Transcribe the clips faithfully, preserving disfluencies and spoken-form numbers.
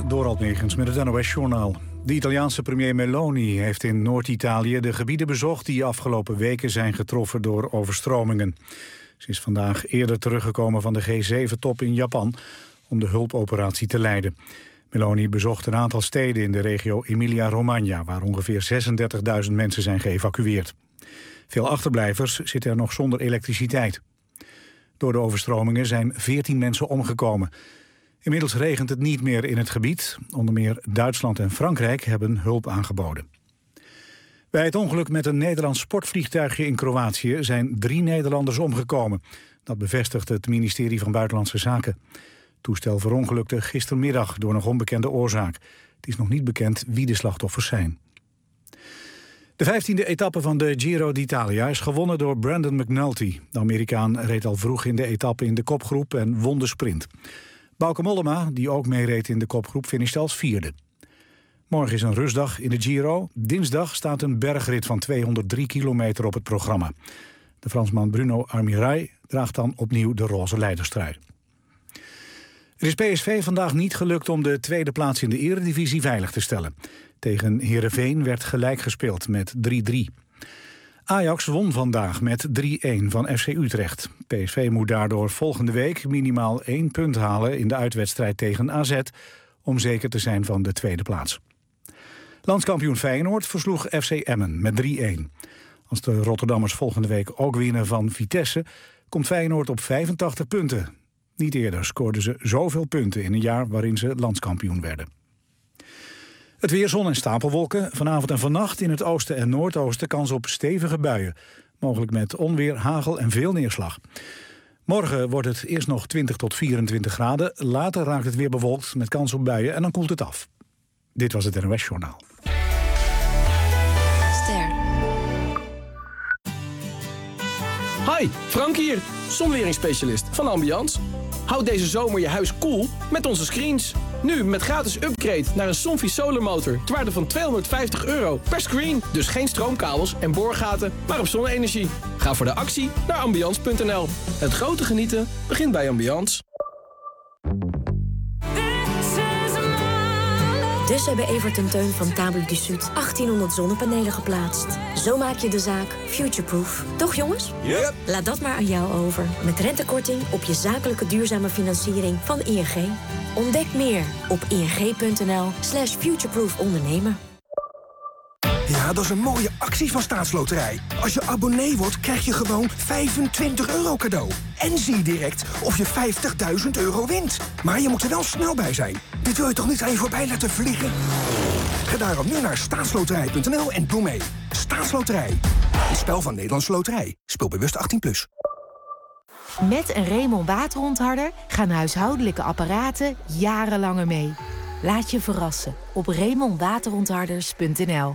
Dorald Megens met het N O S-journaal. De Italiaanse premier Meloni heeft in Noord-Italië de gebieden bezocht die afgelopen weken zijn getroffen door overstromingen. Ze is vandaag eerder teruggekomen van de G zeven top in Japan om de hulpoperatie te leiden. Meloni bezocht een aantal steden in de regio Emilia-Romagna, waar ongeveer zesendertigduizend mensen zijn geëvacueerd. Veel achterblijvers zitten er nog zonder elektriciteit. Door de overstromingen zijn veertien mensen omgekomen. Inmiddels regent het niet meer in het gebied. Onder meer Duitsland en Frankrijk hebben hulp aangeboden. Bij het ongeluk met een Nederlands sportvliegtuigje in Kroatië zijn drie Nederlanders omgekomen. Dat bevestigt het ministerie van Buitenlandse Zaken. Het toestel verongelukte gistermiddag door nog onbekende oorzaak. Het is nog niet bekend wie de slachtoffers zijn. De vijftiende etappe van de Giro d'Italia is gewonnen door Brandon McNulty. De Amerikaan reed al vroeg in de etappe in de kopgroep en won de sprint. Bauke Mollema, die ook meereed in de kopgroep, finishte als vierde. Morgen is een rustdag in de Giro. Dinsdag staat een bergrit van tweehonderddrie kilometer op het programma. De Fransman Bruno Armirail draagt dan opnieuw de roze leiderstrui. Het is P S V vandaag niet gelukt om de tweede plaats in de Eredivisie veilig te stellen. Tegen Heerenveen werd gelijk gespeeld met drie drie. Ajax won vandaag met drie-een van F C Utrecht. P S V moet daardoor volgende week minimaal één punt halen in de uitwedstrijd tegen A Z... om zeker te zijn van de tweede plaats. Landskampioen Feyenoord versloeg F C Emmen met drie-een. Als de Rotterdammers volgende week ook winnen van Vitesse, komt Feyenoord op vijfentachtig punten. Niet eerder scoorden ze zoveel punten in een jaar waarin ze landskampioen werden. Het weer, zon en stapelwolken. Vanavond en vannacht in het oosten en noordoosten kans op stevige buien. Mogelijk met onweer, hagel en veel neerslag. Morgen wordt het eerst nog twintig tot vierentwintig graden. Later raakt het weer bewolkt met kans op buien en dan koelt het af. Dit was het N O S-journaal. Ster. Hi, Frank hier, zonweringsspecialist van Ambiance. Houd deze zomer je huis koel met onze screens. Nu met gratis upgrade naar een Somfy Solar Motor ter waarde van tweehonderdvijftig euro per screen. Dus geen stroomkabels en boorgaten, maar op zonne-energie. Ga voor de actie naar ambiance punt n l. Het grote genieten begint bij Ambiance. Dus hebben Evert en Teun van Tabel du Sud achttienhonderd zonnepanelen geplaatst. Zo maak je de zaak futureproof. Toch jongens? Yep. Laat dat maar aan jou over. Met rentekorting op je zakelijke duurzame financiering van I N G. Ontdek meer op ing.nl slash futureproof ondernemen. Ja, dat is een mooie actie van Staatsloterij. Als je abonnee wordt, krijg je gewoon vijfentwintig euro cadeau. En zie direct of je vijftigduizend euro wint. Maar je moet er wel snel bij zijn. Dit wil je toch niet aan je voorbij laten vliegen? Ga daarom nu naar staatsloterij punt n l en doe mee. Staatsloterij. Een spel van Nederlandse Loterij. Speel bewust achttien plus. Met een Remon waterontharder gaan huishoudelijke apparaten jarenlanger mee. Laat je verrassen op remon waterontharders punt n l.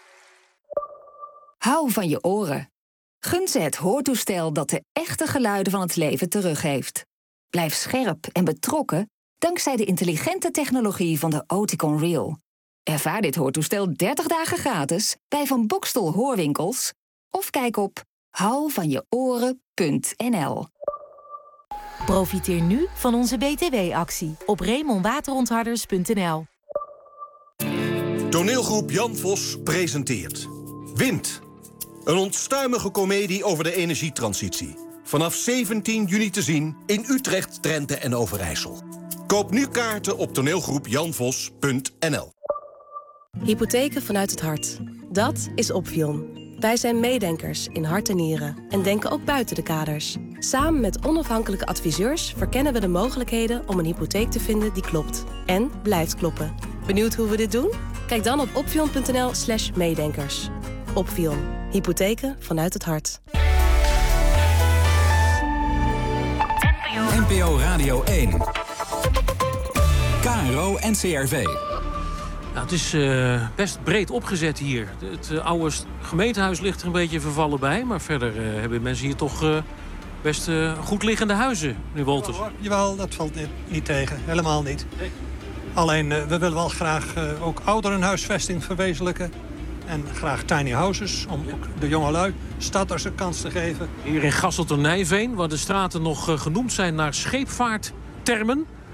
Hou van je oren. Gun ze het hoortoestel dat de echte geluiden van het leven teruggeeft. Blijf scherp en betrokken dankzij de intelligente technologie van de Oticon Real. Ervaar dit hoortoestel dertig dagen gratis bij Van Bokstel Hoorwinkels of kijk op hou van je oren punt n l. Profiteer nu van onze B T W-actie op remon waterontharders punt n l. Toneelgroep Jan Vos presenteert Wind. Een onstuimige komedie over de energietransitie. Vanaf zeventien juni te zien in Utrecht, Drenthe en Overijssel. Koop nu kaarten op toneelgroep jan vos punt n l. Hypotheken vanuit het hart. Dat is Opvion. Wij zijn meedenkers in hart en nieren en denken ook buiten de kaders. Samen met onafhankelijke adviseurs verkennen we de mogelijkheden om een hypotheek te vinden die klopt. En blijft kloppen. Benieuwd hoe we dit doen? Kijk dan op opvion punt n l slash meedenkers. Opvion. Hypotheken vanuit het hart. N P O Radio één. K R O N C R V. Nou, het is uh, best breed opgezet hier. Het uh, oude gemeentehuis ligt er een beetje vervallen bij. Maar verder uh, hebben mensen hier toch uh, best uh, goed liggende huizen, meneer Wolters. Jawel, jawel, dat valt niet, niet tegen. Helemaal niet. Nee. Alleen, uh, we willen wel graag uh, ook ouderenhuisvesting verwezenlijken. En graag tiny houses, om ook de jongelui starters een kans te geven. Hier in Gasselt-en-Nijveen, waar de straten nog uh, genoemd zijn naar scheepvaarttermen.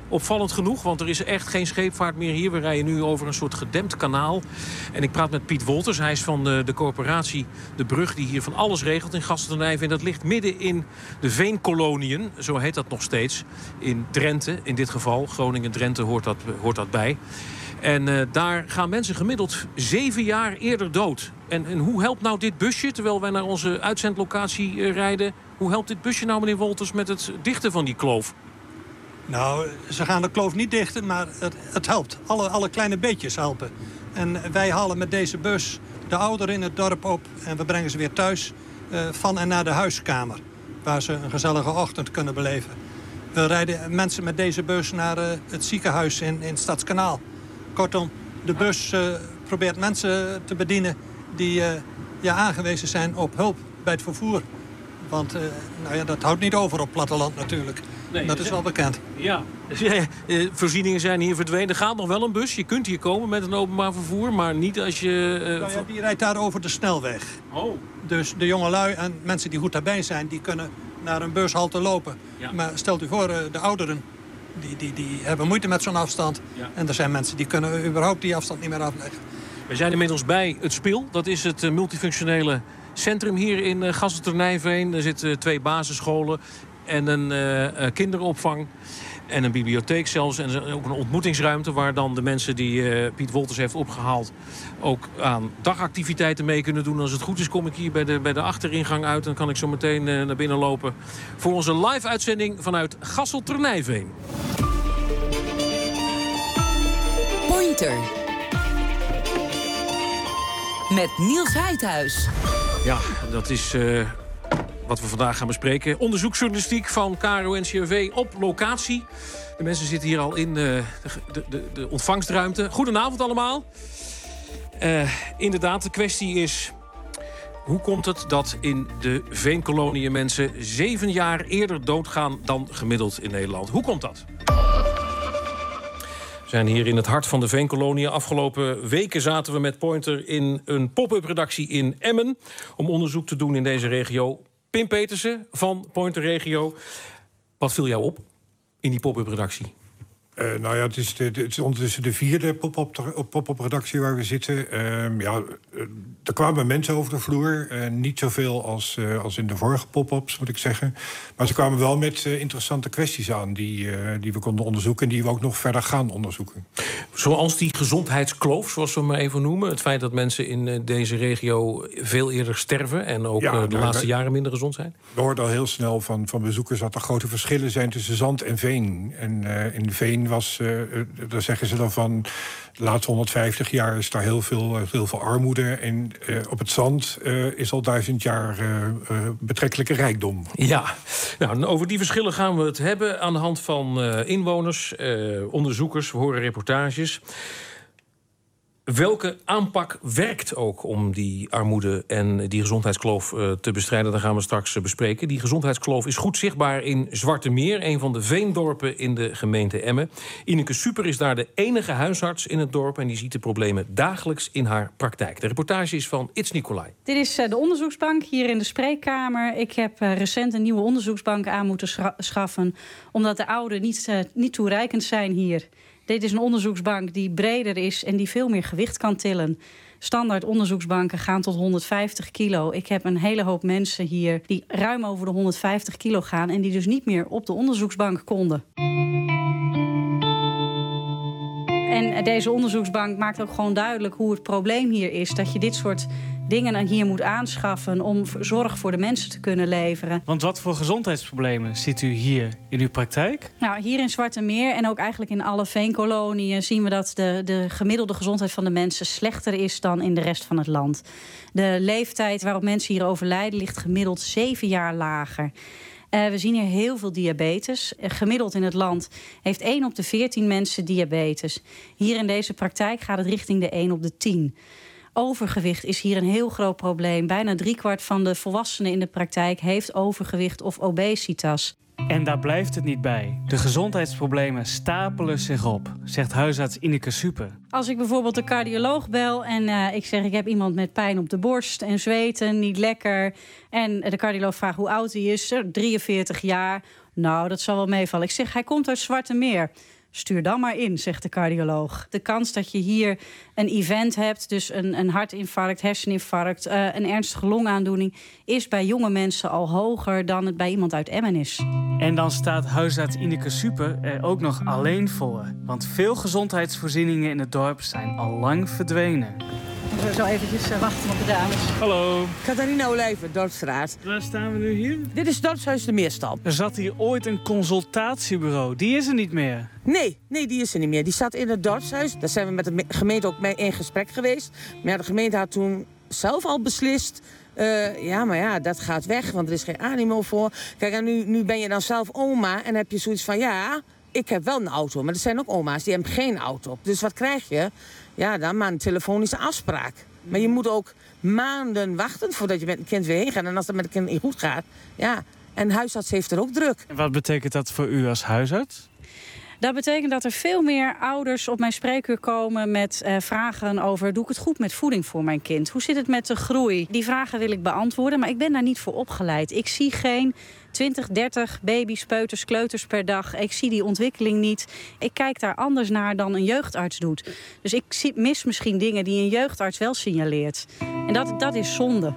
Opvallend genoeg, want er is echt geen scheepvaart meer hier. We rijden nu over een soort gedempt kanaal. En ik praat met Piet Wolters. Hij is van de, de corporatie De Brug die hier van alles regelt in Gasten-ten-Nijve. En dat ligt midden in de Veenkoloniën. Zo heet dat nog steeds. In Drenthe, in dit geval. Groningen-Drenthe hoort dat, hoort dat bij. En uh, daar gaan mensen gemiddeld zeven jaar eerder dood. En, en hoe helpt nou dit busje, terwijl wij naar onze uitzendlocatie uh, rijden... hoe helpt dit busje nou, meneer Wolters, met het dichten van die kloof? Nou, ze gaan de kloof niet dichten, maar het, het helpt. Alle, alle kleine beetjes helpen. En wij halen met deze bus de ouderen in het dorp op... en we brengen ze weer thuis uh, van en naar de huiskamer... waar ze een gezellige ochtend kunnen beleven. We rijden mensen met deze bus naar uh, het ziekenhuis in, in Stadskanaal. Kortom, de bus uh, probeert mensen te bedienen... die uh, ja, aangewezen zijn op hulp bij het vervoer. Want uh, nou ja, dat houdt niet over op platteland natuurlijk. Nee, dat is wel bekend. Ja, uh, voorzieningen zijn hier verdwenen. Er gaat nog wel een bus. Je kunt hier komen met een openbaar vervoer, maar niet als je... Uh, nou ja, die rijdt daar over de snelweg. Oh. Dus de jongelui en mensen die goed daarbij zijn... die kunnen naar een bushalte lopen. Ja. Maar stelt u voor, uh, de ouderen... Die, die, die hebben moeite met zo'n afstand. Ja. En er zijn mensen die kunnen überhaupt die afstand niet meer afleggen. We zijn inmiddels bij het Spil. Dat is het uh, multifunctionele centrum hier in uh, Gasten-ten-Nijve. Er zitten uh, twee basisscholen en een uh, kinderopvang. En een bibliotheek zelfs. En ook een ontmoetingsruimte waar dan de mensen die uh, Piet Wolters heeft opgehaald... ook aan dagactiviteiten mee kunnen doen. Als het goed is kom ik hier bij de, bij de achteringang uit. Dan kan ik zo meteen uh, naar binnen lopen voor onze live-uitzending vanuit Gasten-ten-Nijve. Pointer. Met Niels Heidhuis. Ja, dat is... Uh... wat we vandaag gaan bespreken. Onderzoeksjournalistiek van K R O N C R V op locatie. De mensen zitten hier al in de, de, de, de ontvangstruimte. Goedenavond allemaal. Uh, inderdaad, de kwestie is... hoe komt het dat in de Veenkoloniën mensen zeven jaar eerder doodgaan dan gemiddeld in Nederland? Hoe komt dat? We zijn hier in het hart van de Veenkoloniën. Afgelopen weken zaten we met Pointer in een pop-up redactie in Emmen... om onderzoek te doen in deze regio. Pim Petersen van Pointer Regio. Wat viel jou op in die pop-up redactie? Uh, nou ja, het is, de, het is ondertussen de vierde pop-up pop-up redactie waar we zitten. Uh, ja, er kwamen mensen over de vloer. Uh, niet zoveel als, uh, als in de vorige pop-ups, moet ik zeggen. Maar ze kwamen wel met uh, interessante kwesties aan... Die, uh, die we konden onderzoeken en die we ook nog verder gaan onderzoeken. Zoals die gezondheidskloof, zoals we maar even noemen. Het feit dat mensen in uh, deze regio veel eerder sterven... en ook ja, uh, de nou, laatste jaren minder gezond zijn. We hoorden al heel snel van, van bezoekers dat er grote verschillen zijn... tussen zand en veen. En uh, in veen was, uh, daar zeggen ze dan van... de laatste honderdvijftig jaar is daar heel veel, heel veel armoede. En uh, op het zand uh, is al duizend jaar uh, uh, betrekkelijke rijkdom. Ja, nou, over die verschillen gaan we het hebben... aan de hand van uh, inwoners, uh, onderzoekers, we horen reportages... Welke aanpak werkt ook om die armoede en die gezondheidskloof uh, te bestrijden? Dat gaan we straks uh, bespreken. Die gezondheidskloof is goed zichtbaar in Zwartemeer... een van de veendorpen in de gemeente Emmen. Ineke Super is daar de enige huisarts in het dorp... en die ziet de problemen dagelijks in haar praktijk. De reportage is van Its Nicolai. Dit is uh, de onderzoeksbank hier in de spreekkamer. Ik heb uh, recent een nieuwe onderzoeksbank aan moeten scha- schaffen... omdat de oude niet, uh, niet toereikend zijn hier... Dit is een onderzoeksbank die breder is en die veel meer gewicht kan tillen. Standaard onderzoeksbanken gaan tot honderdvijftig kilo. Ik heb een hele hoop mensen hier die ruim over de honderdvijftig kilo gaan... en die dus niet meer op de onderzoeksbank konden. En deze onderzoeksbank maakt ook gewoon duidelijk hoe het probleem hier is. Dat je dit soort dingen hier moet aanschaffen om zorg voor de mensen te kunnen leveren. Want wat voor gezondheidsproblemen ziet u hier in uw praktijk? Nou, hier in Zwartemeer en ook eigenlijk in alle veenkoloniën zien we dat de, de gemiddelde gezondheid van de mensen slechter is dan in de rest van het land. De leeftijd waarop mensen hier overlijden ligt gemiddeld zeven jaar lager. Uh, we zien hier heel veel diabetes. Uh, gemiddeld in het land heeft één op de veertien mensen diabetes. Hier in deze praktijk gaat het richting de één op de tien. Overgewicht is hier een heel groot probleem. Bijna driekwart van de volwassenen in de praktijk heeft overgewicht of obesitas. En daar blijft het niet bij. De gezondheidsproblemen stapelen zich op, zegt huisarts Ineke Super. Als ik bijvoorbeeld de cardioloog bel en uh, ik zeg... ik heb iemand met pijn op de borst en zweten, niet lekker... en de cardioloog vraagt hoe oud hij is, drieënveertig jaar... nou, dat zal wel meevallen. Ik zeg, hij komt uit Zwartemeer. stuur dan maar in, zegt de cardioloog. De kans dat je hier een event hebt, dus een, een hartinfarct, herseninfarct, uh, een ernstige longaandoening, is bij jonge mensen al hoger dan het bij iemand uit Emmen is. En dan staat huisarts Ineke Super er ook nog alleen voor. Want veel gezondheidsvoorzieningen in het dorp zijn al lang verdwenen. We zo eventjes uh, wachten op de dames. Hallo. Catharina Olijven, Dorpsstraat. Waar staan we nu hier? Dit is Dorpshuis de Meerstal. Er zat hier ooit een consultatiebureau. Die is er niet meer. Nee, nee, die is er niet meer. Die staat in het dorpshuis. Daar zijn we met de gemeente ook mee in gesprek geweest. Maar ja, de gemeente had toen zelf al beslist. Uh, ja, maar ja, dat gaat weg, want er is geen animo voor. Kijk, en nu, nu ben je dan zelf oma en heb je zoiets van, ja, ik heb wel een auto. Maar er zijn ook oma's die hebben geen auto. Dus wat krijg je? Ja, dan maar een telefonische afspraak. Maar je moet ook maanden wachten voordat je met een kind weer heen gaat. En als dat met een kind niet goed gaat, ja. En huisarts heeft er ook druk. En wat betekent dat voor u als huisarts? Dat betekent dat er veel meer ouders op mijn spreekuur komen met uh, vragen over, doe ik het goed met voeding voor mijn kind? Hoe zit het met de groei? Die vragen wil ik beantwoorden, maar ik ben daar niet voor opgeleid. Ik zie geen twintig, dertig baby's, peuters, kleuters per dag. Ik zie die ontwikkeling niet. Ik kijk daar anders naar dan een jeugdarts doet. Dus ik zie, mis misschien dingen die een jeugdarts wel signaleert. En dat, dat is zonde.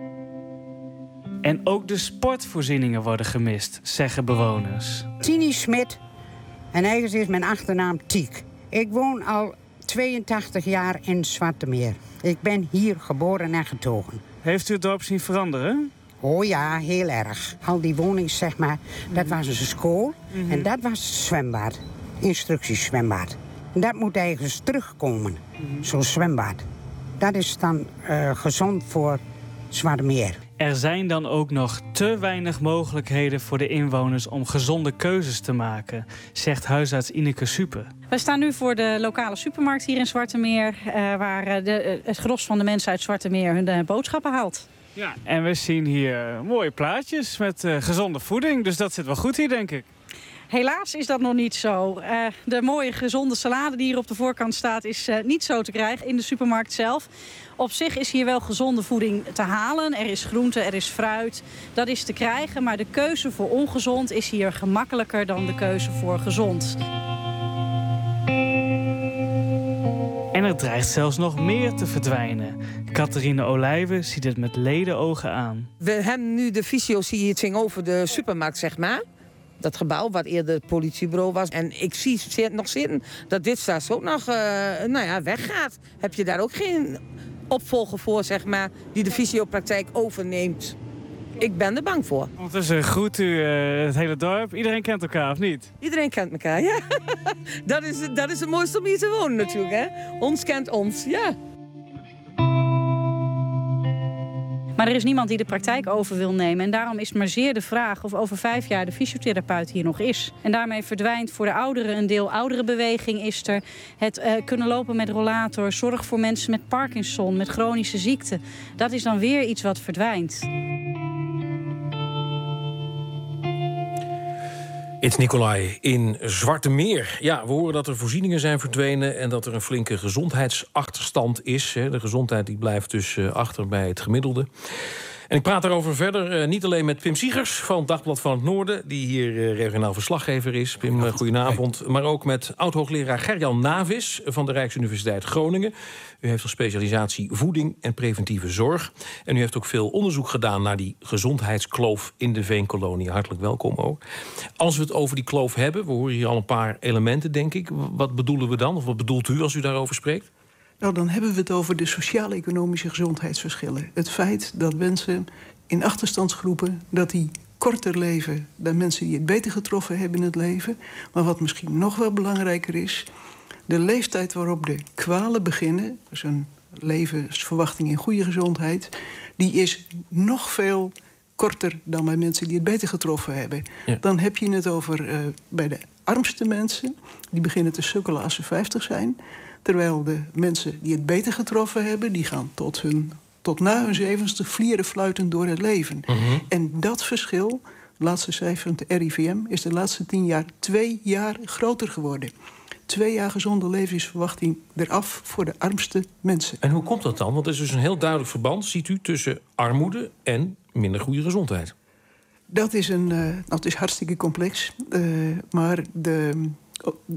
En ook de sportvoorzieningen worden gemist, zeggen bewoners. Tini Smit. En eigenlijk is mijn achternaam Tiek. Ik woon al tweeëntachtig jaar in Zwartemeer. Ik ben hier geboren en getogen. Heeft u het dorp zien veranderen? Oh ja, heel erg. Al die woningen, zeg maar, dat was een school. Mm-hmm. En dat was het zwembad. Instructiezwembad. En dat moet eigenlijk terugkomen. Mm-hmm. Zo'n zwembad. Dat is dan uh, gezond voor Zwartemeer. Er zijn dan ook nog te weinig mogelijkheden voor de inwoners om gezonde keuzes te maken, zegt huisarts Ineke Super. We staan nu voor de lokale supermarkt hier in Zwartemeer, uh, waar de, het gros van de mensen uit Zwartemeer hun uh, boodschappen haalt. Ja, en we zien hier mooie plaatjes met uh, gezonde voeding, dus dat zit wel goed hier, denk ik. Helaas is dat nog niet zo. Uh, de mooie gezonde salade die hier op de voorkant staat is uh, niet zo te krijgen in de supermarkt zelf. Op zich is hier wel gezonde voeding te halen. Er is groente, er is fruit. Dat is te krijgen, maar de keuze voor ongezond is hier gemakkelijker dan de keuze voor gezond. En er dreigt zelfs nog meer te verdwijnen. Catharina Olijven ziet het met ledenogen aan. We hebben nu de visio, zie je het ging over de supermarkt, zeg maar. Dat gebouw wat eerder het politiebureau was. En ik zie nog zitten dat dit straks ook nog uh, nou ja, weggaat. Heb je daar ook geen opvolger voor, zeg maar, die de fysiopraktijk overneemt? Ik ben er bang voor. Ondertussen groet u uh, het hele dorp. Iedereen kent elkaar, of niet? Iedereen kent elkaar, ja. dat, is, dat is het mooiste om hier te wonen natuurlijk, hè. Ons kent ons, ja. Maar er is niemand die de praktijk over wil nemen. En daarom is het maar zeer de vraag of over vijf jaar de fysiotherapeut hier nog is. En daarmee verdwijnt voor de ouderen een deel ouderenbeweging is er. Het uh, kunnen lopen met rollator, zorg voor mensen met Parkinson, met chronische ziekten. Dat is dan weer iets wat verdwijnt. It's Nicolai in Zwartemeer. Ja, we horen dat er voorzieningen zijn verdwenen en dat er een flinke gezondheidsachterstand is. De gezondheid die blijft dus achter bij het gemiddelde. En ik praat daarover verder, uh, niet alleen met Pim Siegers van het Dagblad van het Noorden, die hier uh, regionaal verslaggever is. Pim, uh, goedenavond. Maar ook met oud-hoogleraar Gerjan Navis van de Rijksuniversiteit Groningen. U heeft een specialisatie voeding en preventieve zorg. En u heeft ook veel onderzoek gedaan naar die gezondheidskloof in de Veenkolonie. Hartelijk welkom ook. Als we het over die kloof hebben, we horen hier al een paar elementen, denk ik. Wat bedoelen we dan? Of wat bedoelt u als u daarover spreekt? Nou, dan hebben we het over de sociaal-economische gezondheidsverschillen. Het feit dat mensen in achterstandsgroepen dat die korter leven dan mensen die het beter getroffen hebben in het leven. Maar wat misschien nog wel belangrijker is, de leeftijd waarop de kwalen beginnen, dus een levensverwachting in goede gezondheid, die is nog veel korter dan bij mensen die het beter getroffen hebben. Ja. Dan heb je het over uh, bij de armste mensen, die beginnen te sukkelen als ze vijftig zijn. Terwijl de mensen die het beter getroffen hebben, die gaan tot, hun, tot na hun zeventigste vlieren fluitend door het leven. Mm-hmm. En dat verschil, laatste cijfer van de R I V M, is de laatste tien jaar twee jaar groter geworden. Twee jaar gezonde levensverwachting eraf voor de armste mensen. En hoe komt dat dan? Want er is dus een heel duidelijk verband, ziet u, tussen armoede en minder goede gezondheid. Dat is, een, uh, dat is hartstikke complex. Uh, maar de... Oh,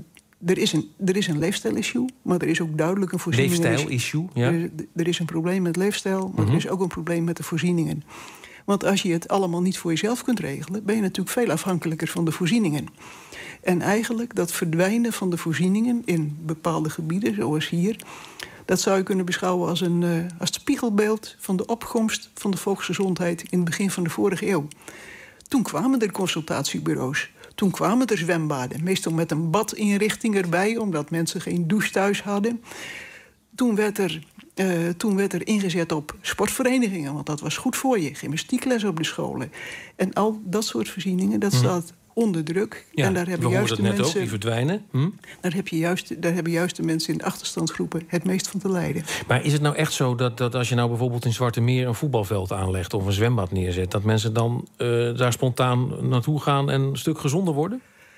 er is een, er is een leefstijl-issue, maar er is ook duidelijk een voorziening. Leefstijl-issue, ja. Er, er is een probleem met leefstijl, maar mm-hmm. er is ook een probleem met de voorzieningen. Want als je het allemaal niet voor jezelf kunt regelen, ben je natuurlijk veel afhankelijker van de voorzieningen. En eigenlijk dat verdwijnen van de voorzieningen in bepaalde gebieden, zoals hier, dat zou je kunnen beschouwen als een uh, als het spiegelbeeld van de opkomst van de volksgezondheid in het begin van de vorige eeuw. Toen kwamen er consultatiebureaus. Toen kwamen er zwembaden, meestal met een badinrichting erbij, omdat mensen geen douche thuis hadden. Toen werd er, uh, toen werd er ingezet op sportverenigingen, want dat was goed voor je. Gymnastiekles op de scholen. En al dat soort voorzieningen, dat staat hm. onder druk. Ja, en daar hebben we juist hoorden de het net mensen, ook, die verdwijnen. Hm? Daar, heb je juist, daar hebben juist de mensen in de achterstandsgroepen het meest van te lijden. Maar is het nou echt zo dat, dat als je nou bijvoorbeeld in Zwarte Meer een voetbalveld aanlegt of een zwembad neerzet, dat mensen dan uh, daar spontaan naartoe gaan en een stuk gezonder worden?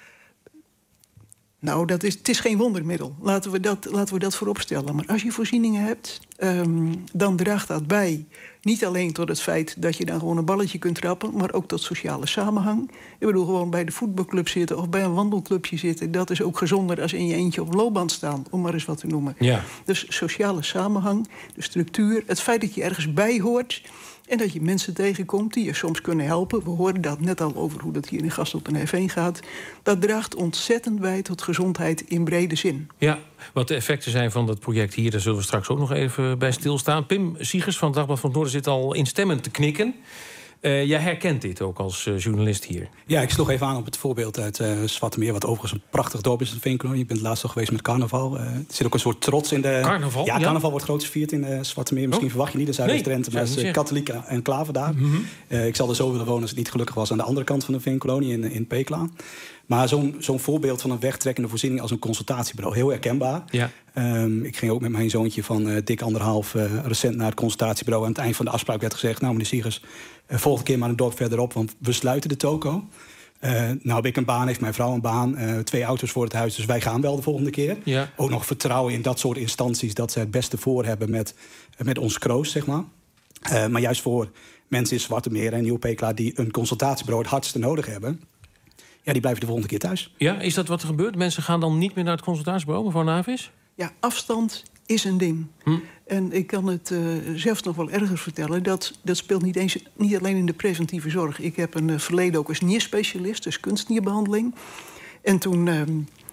Nou, dat is, het is geen wondermiddel. Laten we dat, laten we dat voorop stellen. Maar als je voorzieningen hebt, um, dan draagt dat bij. Niet alleen tot het feit dat je dan gewoon een balletje kunt trappen, maar ook tot sociale samenhang. Ik bedoel, gewoon bij de voetbalclub zitten of bij een wandelclubje zitten, dat is ook gezonder als in je eentje op loopband staan, om maar eens wat te noemen. Ja. Dus sociale samenhang, de structuur, het feit dat je ergens bij hoort en dat je mensen tegenkomt die je soms kunnen helpen. We hoorden dat net al over hoe dat hier in Gasselt en F één gaat. Dat draagt ontzettend bij tot gezondheid in brede zin. Ja, wat de effecten zijn van dat project hier, daar zullen we straks ook nog even bij stilstaan. Pim Siegers van het Dagblad van het Noorden zit al instemmend te knikken. Uh, jij herkent dit ook als uh, journalist hier. Ja, ik sloeg even aan op het voorbeeld uit uh, Zwarte Meer, wat overigens een prachtig dorp is in de Veenkolonie. Ik ben het laatst al geweest met carnaval. Uh, er zit ook een soort trots in de... Carnaval? Ja, carnaval ja. wordt groot gevierd in uh, Zwarte Meer. Misschien oh. verwacht je niet de Zuidoost-Drenthe, nee, maar het is uh, katholieke enclave daar. Mm-hmm. Uh, ik zal er zo willen wonen als het niet gelukkig was aan de andere kant van de Veenkolonie in, in Pekela. Maar zo'n, zo'n voorbeeld van een wegtrekkende voorziening als een consultatiebureau, heel herkenbaar. Ja. Um, ik ging ook met mijn zoontje van uh, dik anderhalf uh, recent naar het consultatiebureau. Aan het eind van de afspraak werd gezegd, nou meneer Siegers, uh, volgende keer maar een dorp verderop, want we sluiten de toko. Uh, nou heb ik een baan, heeft mijn vrouw een baan, uh, twee auto's voor het huis, dus wij gaan wel de volgende keer. Ja. Ook nog vertrouwen in dat soort instanties, dat ze het beste voor hebben met, uh, met ons kroost, zeg maar. Uh, maar juist voor mensen in Zwarte Meer en Nieuw-Pekela die een consultatiebureau het hardste nodig hebben, ja, die blijven de volgende keer thuis. Ja, is dat wat er gebeurt? Mensen gaan dan niet meer naar het consultatiebureau, mevrouw Navis? Ja, afstand is een ding. Hm. En ik kan het uh, zelfs nog wel erger vertellen. Dat, dat speelt niet, eens, niet alleen in de preventieve zorg. Ik heb een uh, verleden ook als nierspecialist, dus kunstnierbehandeling. En toen uh,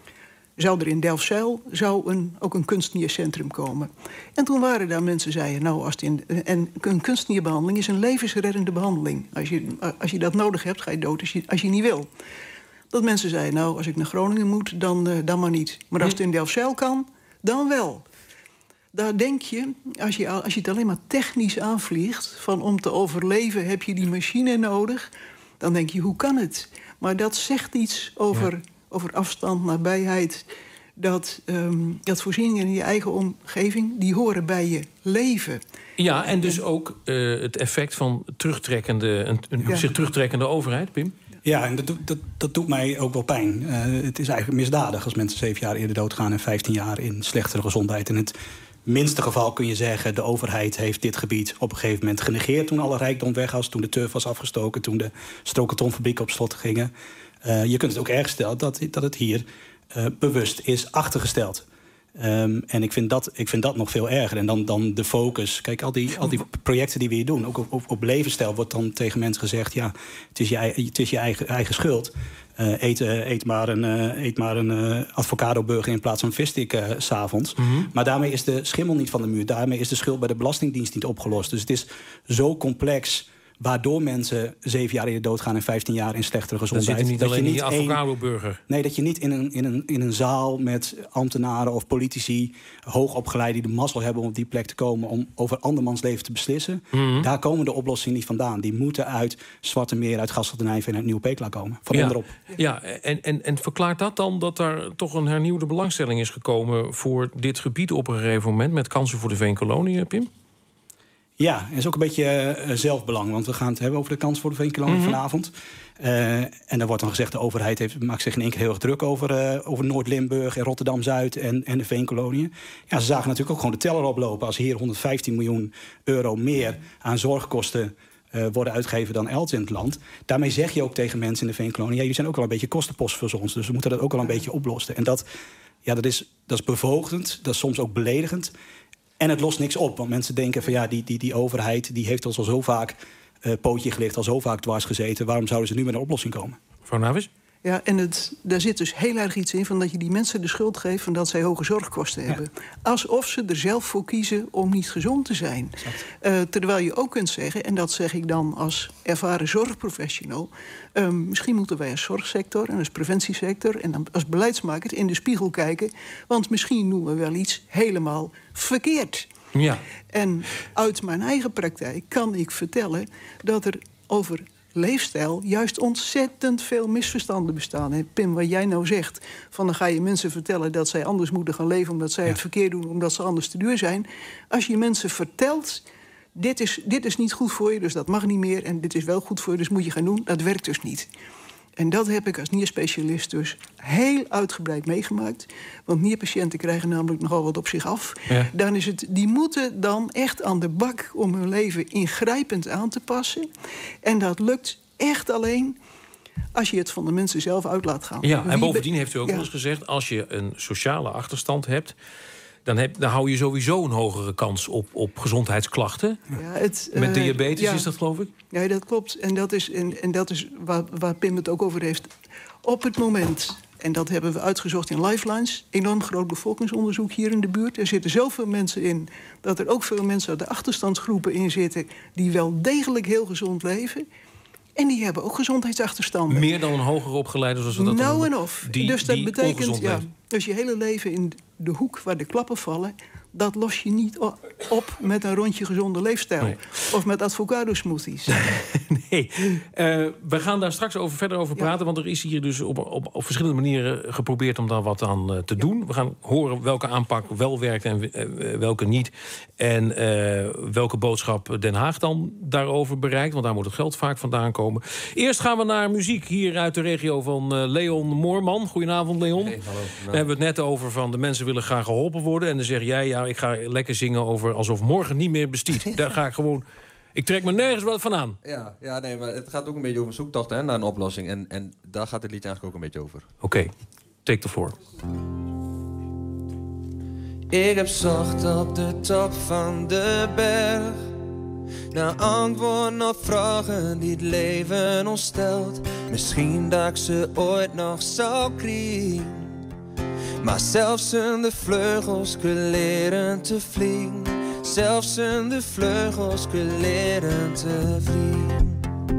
zou er in Delfzijl zou een, ook een kunstniercentrum komen. En toen waren daar mensen die zeiden, nou, als het in, en een kunstnierbehandeling is een levensreddende behandeling. Als je, als je dat nodig hebt, ga je dood als je, als je niet wil. Dat mensen zeiden, nou, als ik naar Groningen moet, dan, uh, dan maar niet. Maar als het in Delfzijl kan, dan wel. Daar denk je, als je, als je het alleen maar technisch aanvliegt, van om te overleven heb je die machine nodig, dan denk je, hoe kan het? Maar dat zegt iets over, ja. over afstand, nabijheid. Dat, um, dat voorzieningen in je eigen omgeving, die horen bij je leven. Ja, en dus ook uh, het effect van terugtrekkende, een, een ja. zich terugtrekkende overheid, Pim? Ja, en dat, dat, dat doet mij ook wel pijn. Uh, het is eigenlijk misdadig als mensen zeven jaar eerder doodgaan en vijftien jaar in slechtere gezondheid. In het minste geval kun je zeggen, de overheid heeft dit gebied op een gegeven moment genegeerd toen alle rijkdom weg was, toen de turf was afgestoken, toen de strokartonfabrieken op slot gingen. Uh, je kunt het ook erg stellen dat, dat het hier uh, bewust is achtergesteld. Um, en ik vind, dat, ik vind dat nog veel erger. En dan, dan de focus. Kijk, al die, al die projecten die we hier doen, ook op, op, op levensstijl wordt dan tegen mensen gezegd, ja, het is je, het is je eigen, eigen schuld. Uh, eet, uh, eet maar een, uh, eet maar een uh, avocado-burger in plaats van visstick uh, 's avonds. Mm-hmm. Maar daarmee is de schimmel niet van de muur. Daarmee is de schuld bij de Belastingdienst niet opgelost. Dus het is zo complex, waardoor mensen zeven jaar eerder doodgaan en vijftien jaar in slechtere gezondheid. Dat zit niet dat alleen je in die avocado-burger. Nee, dat je niet in een, in, een, in een zaal met ambtenaren of politici, hoogopgeleid, die de mazzel hebben om op die plek te komen om over andermans leven te beslissen. Mm-hmm. Daar komen de oplossingen niet vandaan. Die moeten uit Zwarte Meer, uit Gasselt en Nijveen en uit Nieuw-Pekela komen. Van ja, onderop. Ja, en, en, en verklaart dat dan dat er toch een hernieuwde belangstelling is gekomen voor dit gebied op een gegeven moment met kansen voor de Veenkolonie, Pim? Ja, het is ook een beetje uh, zelfbelang. Want we gaan het hebben over de kans voor de Veenkolonie mm-hmm. vanavond. Uh, en dan wordt dan gezegd, de overheid heeft, maakt zich in één keer heel erg druk over, uh, over Noord-Limburg en Rotterdam-Zuid en, en de Veenkoloniën. Ja, ze zagen natuurlijk ook gewoon de teller oplopen. Als hier honderdvijftien miljoen euro meer aan zorgkosten uh, worden uitgegeven dan elders in het land. Daarmee zeg je ook tegen mensen in de Veenkolonie, ja, jullie zijn ook wel een beetje kostenpost voor ons. Dus we moeten dat ook wel een beetje oplossen. En dat, Ja, dat is, dat is bevoogdend, dat is soms ook beledigend. En het lost niks op, want mensen denken van ja, die, die, die overheid die heeft ons al zo vaak uh, pootje gelicht, al zo vaak dwars gezeten. Waarom zouden ze nu met een oplossing komen? Mevrouw Navis? Ja, en het, daar zit dus heel erg iets in van dat je die mensen de schuld geeft van dat zij hoge zorgkosten hebben. Ja. Alsof ze er zelf voor kiezen om niet gezond te zijn. Uh, terwijl je ook kunt zeggen, en dat zeg ik dan als ervaren zorgprofessional, um, misschien moeten wij als zorgsector en als preventiesector en dan als beleidsmaker in de spiegel kijken, want misschien doen we wel iets helemaal verkeerd. Ja. En uit mijn eigen praktijk kan ik vertellen dat er over leefstijl juist ontzettend veel misverstanden bestaan. En Pim, wat jij nou zegt, van dan ga je mensen vertellen dat zij anders moeten gaan leven omdat zij ja. het verkeerd doen, omdat ze anders te duur zijn. Als je mensen vertelt, dit is, dit is niet goed voor je, dus dat mag niet meer, en dit is wel goed voor je, dus moet je gaan doen, dat werkt dus niet. En dat heb ik als nierspecialist dus heel uitgebreid meegemaakt. Want nierpatiënten krijgen namelijk nogal wat op zich af. Ja. Dan is het, die moeten dan echt aan de bak om hun leven ingrijpend aan te passen. En dat lukt echt alleen als je het van de mensen zelf uit laat gaan. Ja, en Wie bovendien be- heeft u ook ja. wel eens gezegd, als je een sociale achterstand hebt, Dan, heb, dan hou je sowieso een hogere kans op, op gezondheidsklachten. Ja, het, uh, Met diabetes ja, is dat, geloof ik? Ja, dat klopt. En dat is, en, en dat is waar, waar Pim het ook over heeft. Op het moment, en dat hebben we uitgezocht in Lifelines, enorm groot bevolkingsonderzoek hier in de buurt. Er zitten zoveel mensen in dat er ook veel mensen uit de achterstandsgroepen in zitten die wel degelijk heel gezond leven. En die hebben ook gezondheidsachterstanden. Meer dan een hoger opgeleide, zoals we dat nou noemen. en of. Die, dus dat die betekent, ja, leven. dus je hele leven in de hoek waar de klappen vallen, dat los je niet op met een rondje gezonde leefstijl. Nee. Of met avocado smoothies. Nee, uh, we gaan daar straks over, verder over praten. Ja. Want er is hier dus op, op, op verschillende manieren geprobeerd om daar wat aan uh, te doen. Ja. We gaan horen welke aanpak wel werkt en uh, welke niet. En uh, welke boodschap Den Haag dan daarover bereikt. Want daar moet het geld vaak vandaan komen. Eerst gaan we naar muziek hier uit de regio van uh, Leon Moorman. Goedenavond, Leon. Hey, hallo. We hebben het net over van de mensen willen graag geholpen worden. En dan zeg jij, ja, ik ga lekker zingen over alsof morgen niet meer bestiet. Daar ga ik gewoon... Ik trek me nergens wat van aan. Ja, ja, nee, maar het gaat ook een beetje over zoektocht hè, naar een oplossing. En, en daar gaat het liedje eigenlijk ook een beetje over. Oké, okay. Take the floor. Ik heb zocht op de top van de berg naar antwoorden op vragen die het leven ons stelt. Misschien dat ik ze ooit nog zou krijgen. Maar zelfs zonder vleugels kun leren te vliegen. Zelfs zonder vleugels kun leren te vliegen.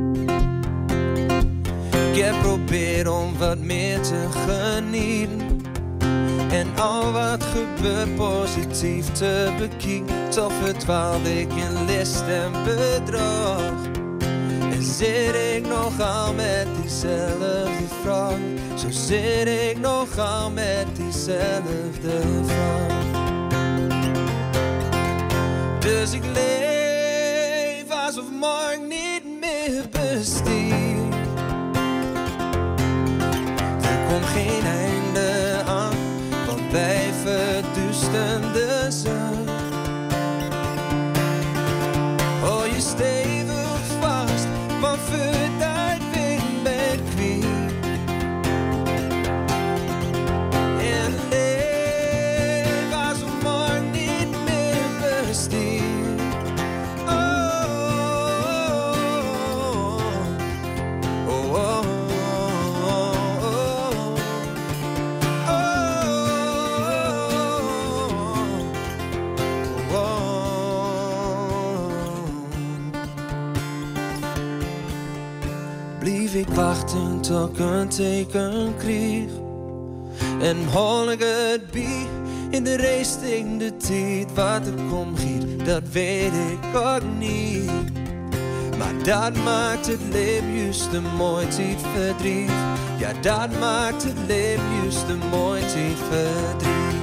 Ik heb probeerd om wat meer te genieten. En al wat gebeurt positief te bekijken. Toch verdwaalde ik in list en bedrog. En zit ik nogal met diezelfde vraag. Zo zit ik nogal met diezelfde vraag. Dus ik leef alsof morgen niet meer bestaat. Er komt geen einde aan van bij verduisterde zon. Hou je stevig vast, want voor tijd wind ben kwijt. En leef alsof morgen niet meer bestaat. Ik wachten tot ik een teken kreeg. En hol ik het bij in de richting de tijd. Wat er komt giet, dat weet ik ook niet. Maar dat maakt het leven juist een mooi tijd verdriet. Ja, dat maakt het leven juist een mooi tijd verdriet.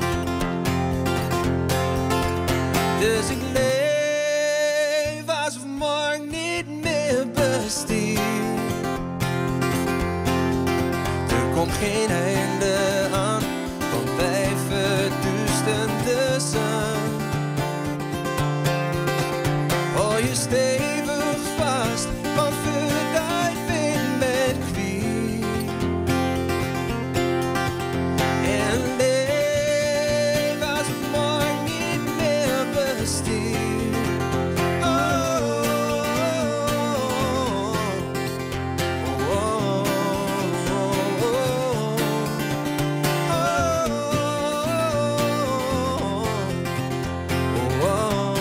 Dus ik leef alsof morgen niet meer bestaat. Komt geen einde aan van bij verduisterde zon. Hou je stevig vast, want voor tijd wind met kwiet. En leef bestiert. Oh, oh, oh, oh, oh.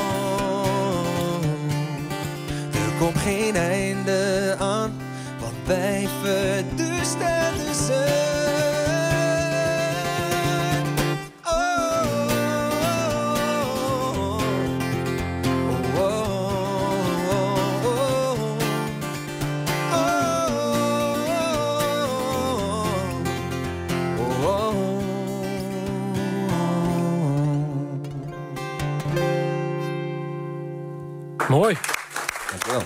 Er komt geen einde aan, want wij verduisteren zijn. Mooi. Dankjewel.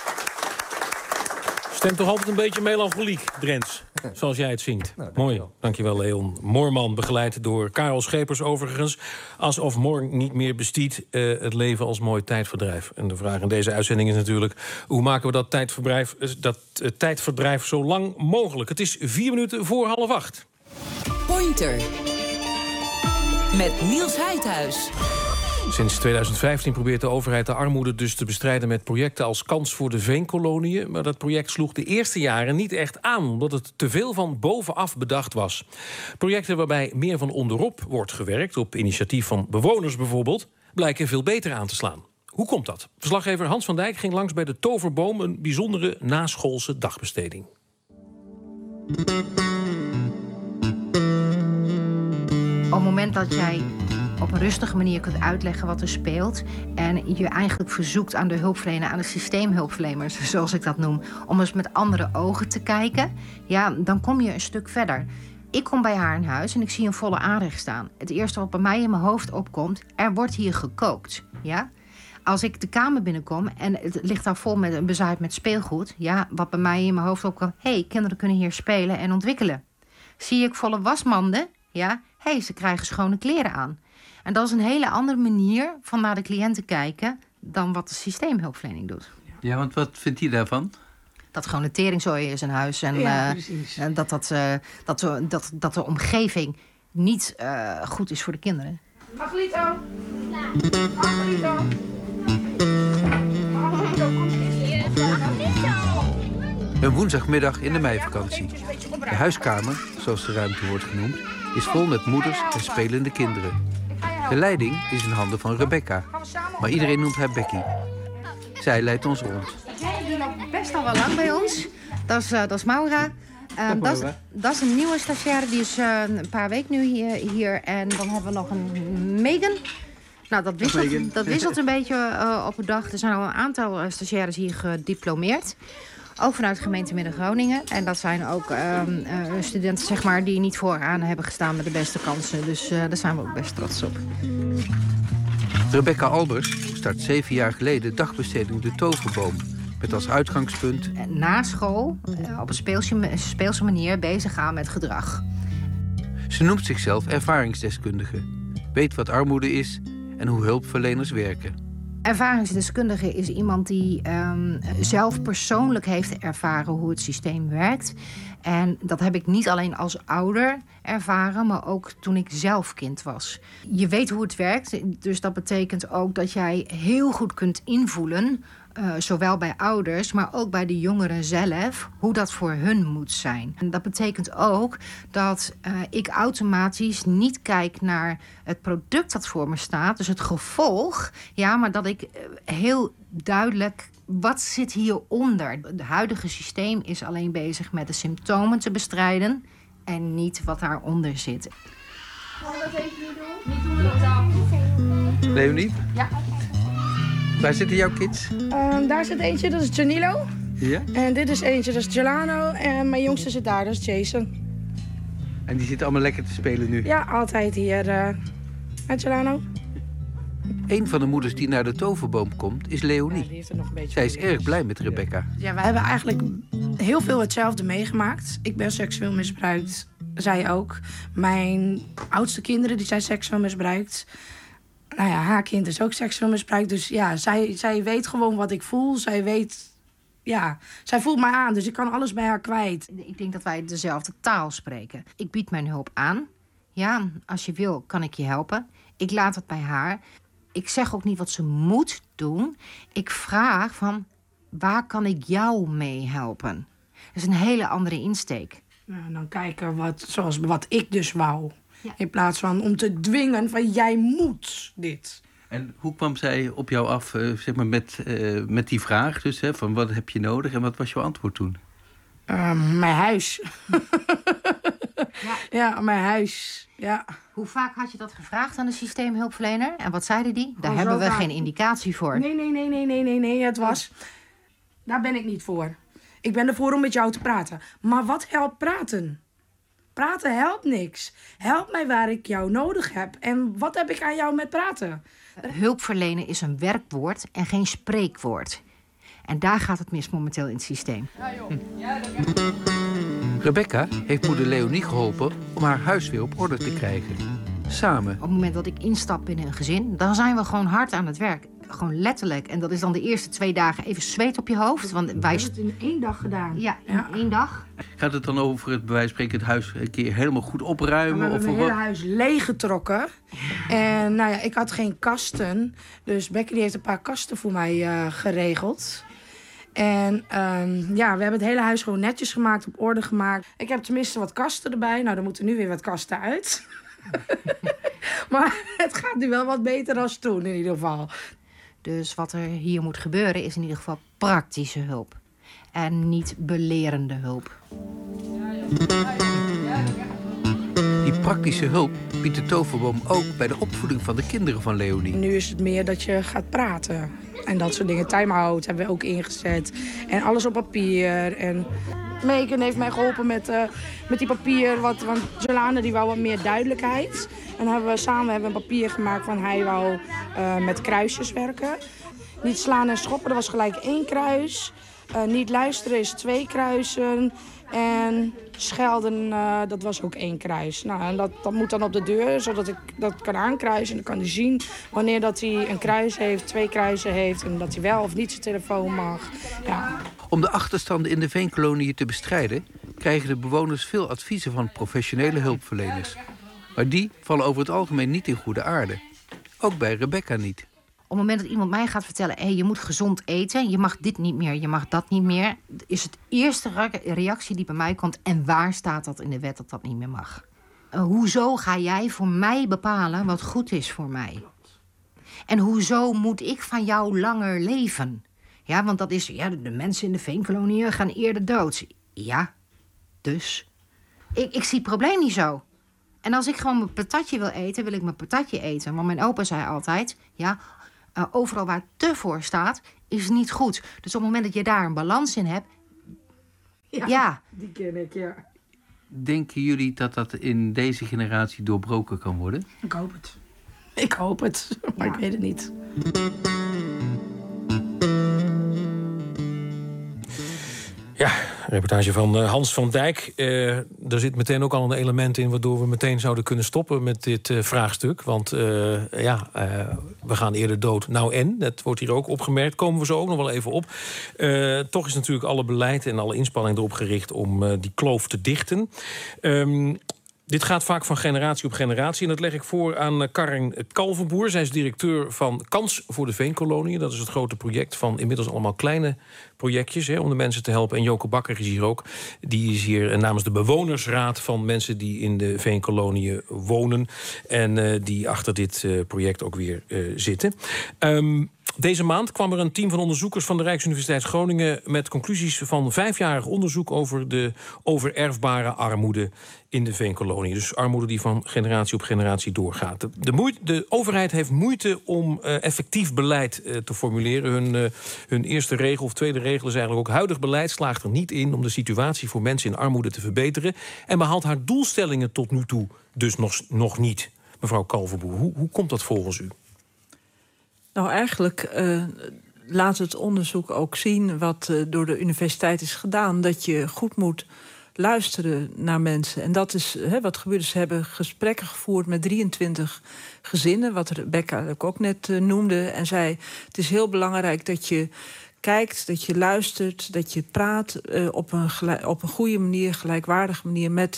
Stemt toch altijd een beetje melancholiek, Drents, zoals jij het zingt. Nou, mooi, dankjewel Leon Moorman, begeleid door Karel Schepers overigens. Alsof morgen niet meer bestiet uh, het leven als mooi tijdverdrijf. En de vraag in deze uitzending is natuurlijk, hoe maken we dat tijdverdrijf, dat uh, tijdverdrijf zo lang mogelijk? Het is vier minuten voor half acht. Pointer. Met Niels Heidhuis. Sinds tweeduizend vijftien probeert de overheid de armoede dus te bestrijden met projecten als Kans voor de Veenkoloniën. Maar dat project sloeg de eerste jaren niet echt aan, omdat het te veel van bovenaf bedacht was. Projecten waarbij meer van onderop wordt gewerkt, op initiatief van bewoners bijvoorbeeld, blijken veel beter aan te slaan. Hoe komt dat? Verslaggever Hans van Dijk ging langs bij de Toverboom, een bijzondere naschoolse dagbesteding. Op het moment dat jij op een rustige manier kunt uitleggen wat er speelt en je eigenlijk verzoekt aan de hulpverlener, aan de systeemhulpverleners, zoals ik dat noem, om eens met andere ogen te kijken, ja, dan kom je een stuk verder. Ik kom bij haar in huis en ik zie een volle aanrecht staan. Het eerste wat bij mij in mijn hoofd opkomt, er wordt hier gekookt, ja. Als ik de kamer binnenkom en het ligt daar vol met bezaaid met speelgoed, ja, wat bij mij in mijn hoofd opkomt, hé, hey, kinderen kunnen hier spelen en ontwikkelen. Zie ik volle wasmanden, ja, hé, hey, ze krijgen schone kleren aan. En dat is een hele andere manier van naar de cliënten kijken dan wat de systeemhulpverlening doet. Ja, want wat vindt hij daarvan? Dat gewoon een teringzooi is in huis. En, ja, uh, en dat, dat, uh, dat, uh, dat, dat de omgeving niet uh, goed is voor de kinderen. Agelito. Agelito. Een woensdagmiddag in de meivakantie. De huiskamer, zoals de ruimte wordt genoemd, is vol met moeders en spelende kinderen. De leiding is in handen van Rebecca, maar iedereen noemt haar Becky. Zij leidt ons rond. Die loopt best al wel lang bij ons. Dat is, uh, dat is Maura. Uh, dat, is, dat is een nieuwe stagiaire, die is uh, een paar weken nu hier, hier. En dan hebben we nog een Megan. Nou, dat wisselt, dat wisselt een beetje uh, op een dag. Er zijn al een aantal uh, stagiaires hier gediplomeerd. Ook vanuit de gemeente Midden-Groningen. En dat zijn ook uh, uh, studenten zeg maar, die niet vooraan hebben gestaan met de beste kansen. Dus uh, daar zijn we ook best trots op. Rebecca Albers start zeven jaar geleden dagbesteding De Toverboom. Met als uitgangspunt na school uh, op een speelse, speelse manier bezig gaan met gedrag. Ze noemt zichzelf ervaringsdeskundige. Weet wat armoede is en hoe hulpverleners werken. Ervaringsdeskundige is iemand die um, zelf persoonlijk heeft ervaren hoe het systeem werkt. En dat heb ik niet alleen als ouder ervaren, maar ook toen ik zelf kind was. Je weet hoe het werkt, dus dat betekent ook dat jij heel goed kunt invoelen, Uh, zowel bij ouders, maar ook bij de jongeren zelf, hoe dat voor hun moet zijn. En dat betekent ook dat uh, ik automatisch niet kijk naar het product dat voor me staat, dus het gevolg, ja, maar dat ik uh, heel duidelijk, wat zit hieronder? Het huidige systeem is alleen bezig met de symptomen te bestrijden en niet wat daaronder zit. Gaan we dat even niet doen? Niet doen we dat dan. Leonie? Ja. Waar zitten jouw kids? Um, daar zit eentje, dat is Janilo. Ja? En dit is eentje, dat is Jelano. En mijn jongste zit daar, dat is Jason. En die zitten allemaal lekker te spelen nu? Ja, altijd hier. Uh, met Jelano. Een van de moeders die naar de Toverboom komt is Leonie. Ja, die heeft er nog een beetje Zij is erg blij met Rebecca. Ja, we hebben eigenlijk heel veel hetzelfde meegemaakt. Ik ben seksueel misbruikt, zij ook. Mijn oudste kinderen die zijn seksueel misbruikt. Nou ja, haar kind is ook seksueel misbruikt. Dus ja, zij, zij weet gewoon wat ik voel. Zij weet, ja, zij voelt mij aan. Dus ik kan alles bij haar kwijt. Ik denk dat wij dezelfde taal spreken. Ik bied mijn hulp aan. Ja, als je wil, kan ik je helpen. Ik laat het bij haar. ik zeg ook niet wat ze moet doen. Ik vraag van, waar kan ik jou mee helpen? Dat is een hele andere insteek. Nou, dan kijken wat, zoals wat ik dus wou. Ja. In plaats van om te dwingen van, jij moet dit. En hoe kwam zij op jou af, uh, zeg maar, met, uh, met die vraag? Dus, hè, van wat heb je nodig en wat was jouw antwoord toen? Uh, mijn huis. ja. ja, mijn huis. Ja. Hoe vaak had je dat gevraagd aan de systeemhulpverlener? En wat zeiden die? Daar oh, hebben we vaak. geen indicatie voor. Nee, nee, nee, nee, nee, nee, nee. Het was, daar ben ik niet voor. Ik ben ervoor om met jou te praten. Maar wat helpt praten? Praten helpt niks. Help mij waar ik jou nodig heb. En wat heb ik aan jou met praten? Hulpverlenen is een werkwoord en geen spreekwoord. En daar gaat het mis momenteel in het systeem. Hm. Rebecca heeft moeder Leonie geholpen om haar huis weer op orde te krijgen. Samen. Op het moment dat ik instap binnen een gezin, dan zijn we gewoon hard aan het werk. Gewoon letterlijk. En dat is dan de eerste twee dagen even zweet op je hoofd. Want wij... We hebben het in één dag gedaan. Ja, in ja. één dag. Gaat het dan over het, bij wijze van spreken, het huis een keer helemaal goed opruimen? We hebben of het hele huis leeggetrokken. En nou ja, ik had geen kasten. Dus Becky die heeft een paar kasten voor mij uh, geregeld. En um, ja, we hebben het hele huis gewoon netjes gemaakt, op orde gemaakt. Ik heb tenminste wat kasten erbij. Nou, er moeten nu weer wat kasten uit. Maar het gaat nu wel wat beter dan toen in ieder geval. Dus wat er hier moet gebeuren is in ieder geval praktische hulp. En niet belerende hulp. Die praktische hulp biedt de toverboom ook bij de opvoeding van de kinderen van Leonie. Nu is het meer dat je gaat praten. En dat soort dingen. Time-out hebben we ook ingezet. En alles op papier. En Megan heeft mij geholpen met, uh, met die papier. Wat, want Jelane die wou wat meer duidelijkheid. En dan hebben we samen hebben we een papier gemaakt van hij wou uh, met kruisjes werken. Niet slaan en schoppen, dat was gelijk één kruis. Uh, niet luisteren is twee kruisen. En schelden, uh, dat was ook één kruis. Nou, en dat, dat moet dan op de deur, zodat ik dat kan aankruisen. En dan kan hij zien wanneer dat hij een kruis heeft, twee kruisen heeft... en dat hij wel of niet zijn telefoon mag. Ja. Om de achterstanden in de veenkoloniën te bestrijden... krijgen de bewoners veel adviezen van professionele hulpverleners. Maar die vallen over het algemeen niet in goede aarde. Ook bij Rebecca niet. Op het moment dat iemand mij gaat vertellen, hey, je moet gezond eten, je mag dit niet meer, je mag dat niet meer, is het eerste reactie die bij mij komt, en waar staat dat in de wet dat dat niet meer mag? Uh, hoezo ga jij voor mij bepalen wat goed is voor mij? En hoezo moet ik van jou langer leven? Ja, want dat is, ja, de mensen in de veenkoloniën gaan eerder dood. Ja, dus. Ik, ik zie het probleem niet zo. En als ik gewoon mijn patatje wil eten, wil ik mijn patatje eten. Want mijn opa zei altijd, ja, uh, overal waar te voor staat, is niet goed. Dus op het moment dat je daar een balans in hebt, ja, ja. Die ken ik, ja. Denken jullie dat dat in deze generatie doorbroken kan worden? Ik hoop het. Ik hoop het, maar ja. Ik weet het niet. Ja, reportage van Hans van Dijk. Uh, er zit meteen ook al een element in waardoor we meteen zouden kunnen stoppen met dit uh, vraagstuk. Want uh, ja, uh, we gaan eerder dood. Nou en, dat wordt hier ook opgemerkt, komen we zo ook nog wel even op. Uh, toch is natuurlijk alle beleid en alle inspanning erop gericht om uh, die kloof te dichten. Um, Dit gaat vaak van generatie op generatie. En dat leg ik voor aan Karin Kalverboer. Zij is directeur van Kans voor de Veenkoloniën. Dat is het grote project van inmiddels allemaal kleine projectjes, hè, om de mensen te helpen. En Joke Bakker is hier ook. Die is hier namens de bewonersraad van mensen die in de Veenkoloniën wonen. En uh, die achter dit uh, project ook weer uh, zitten. Um, Deze maand kwam er een team van onderzoekers van de Rijksuniversiteit Groningen met conclusies van vijfjarig onderzoek over de overerfbare armoede in de veenkolonie. Dus armoede die van generatie op generatie doorgaat. De, de, moeite, de overheid heeft moeite om uh, effectief beleid uh, te formuleren. Hun, uh, hun eerste regel of tweede regel is eigenlijk ook: huidig beleid slaagt er niet in om de situatie voor mensen in armoede te verbeteren en behaalt haar doelstellingen tot nu toe dus nog, nog niet. Mevrouw Kalverboer, hoe, hoe komt dat volgens u? Nou, eigenlijk uh, laat het onderzoek ook zien wat uh, door de universiteit is gedaan, dat je goed moet luisteren naar mensen. En dat is hè, wat gebeurt. Ze hebben gesprekken gevoerd met drieëntwintig gezinnen, wat Rebecca ook net uh, noemde. En zei, het is heel belangrijk dat je kijkt, dat je luistert, dat je praat uh, op een, op een goede manier, gelijkwaardige manier met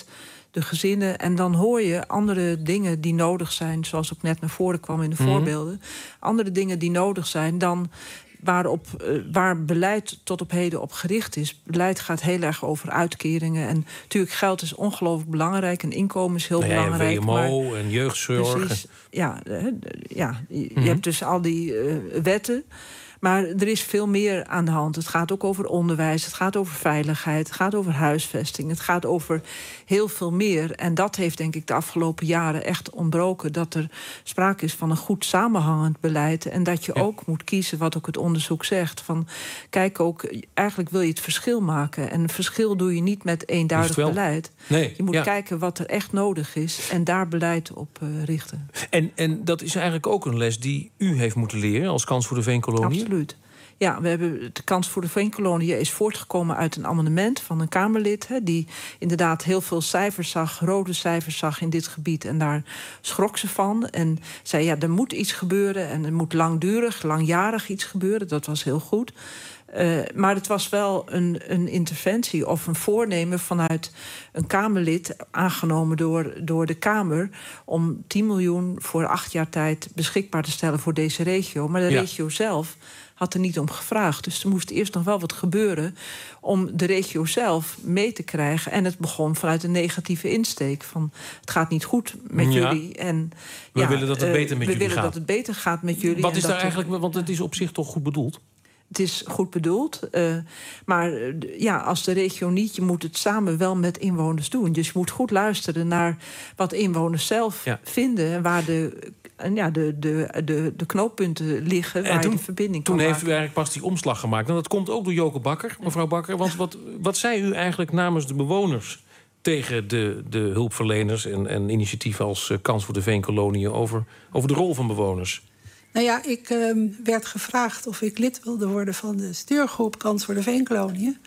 de gezinnen. En dan hoor je andere dingen die nodig zijn, zoals ook net naar voren kwam in de Mhm. voorbeelden. Andere dingen die nodig zijn dan waarop, uh, waar beleid tot op heden op gericht is. Beleid gaat heel erg over uitkeringen. En natuurlijk, geld is ongelooflijk belangrijk. En inkomen is heel Nou ja, belangrijk. W M O en jeugdzorg. Precies, ja, uh, ja, je, Mhm. je hebt dus al die uh, wetten. Maar er is veel meer aan de hand. Het gaat ook over onderwijs, het gaat over veiligheid, het gaat over huisvesting, het gaat over heel veel meer. En dat heeft denk ik de afgelopen jaren echt ontbroken. Dat er sprake is van een goed samenhangend beleid. En dat je Ja. ook moet kiezen, wat ook het onderzoek zegt. Van, kijk ook, eigenlijk wil je het verschil maken. En een verschil doe je niet met eenduidig Juist wel. beleid. Nee, Je moet ja. kijken wat er echt nodig is en daar beleid op uh, richten. En, en dat is eigenlijk ook een les die u heeft moeten leren als Kans voor de Veenkolonie. Absoluut. Ja, we hebben de Kans voor de Veenkolonie is voortgekomen uit een amendement van een Kamerlid, hè, die inderdaad heel veel cijfers zag, rode cijfers zag in dit gebied. En daar schrok ze van. En zei, ja, er moet iets gebeuren. En er moet langdurig, langjarig iets gebeuren. Dat was heel goed. Uh, maar het was wel een, een interventie of een voornemen vanuit een Kamerlid, aangenomen door, door de Kamer, om tien miljoen voor acht jaar tijd beschikbaar te stellen voor deze regio. Maar de Ja. regio zelf had er niet om gevraagd. Dus er moest eerst nog wel wat gebeuren om de regio zelf mee te krijgen. En het begon vanuit een negatieve insteek. Van, het gaat niet goed met Ja. jullie. En, We ja, willen dat het uh, beter met we jullie willen gaat. dat het beter gaat met jullie. Wat en is dat daar er- eigenlijk, want het is op zich toch goed bedoeld? Het is goed bedoeld. Uh, maar uh, ja, als de regio niet, je moet het samen wel met inwoners doen. Dus je moet goed luisteren naar wat inwoners zelf Ja. vinden. En waar de, en ja, de, de, de, de knooppunten liggen, waar En toen, je de verbinding toen kan heeft u maken. eigenlijk pas die omslag gemaakt. Nou, dat komt ook door Joke Bakker, mevrouw Bakker. Want wat, wat zei u eigenlijk namens de bewoners tegen de, de hulpverleners en, en initiatieven als uh, Kans voor de Veenkoloniën over, over de rol van bewoners? Nou ja, ik uh, werd gevraagd of ik lid wilde worden van de stuurgroep Kans voor de Veenkoloniën.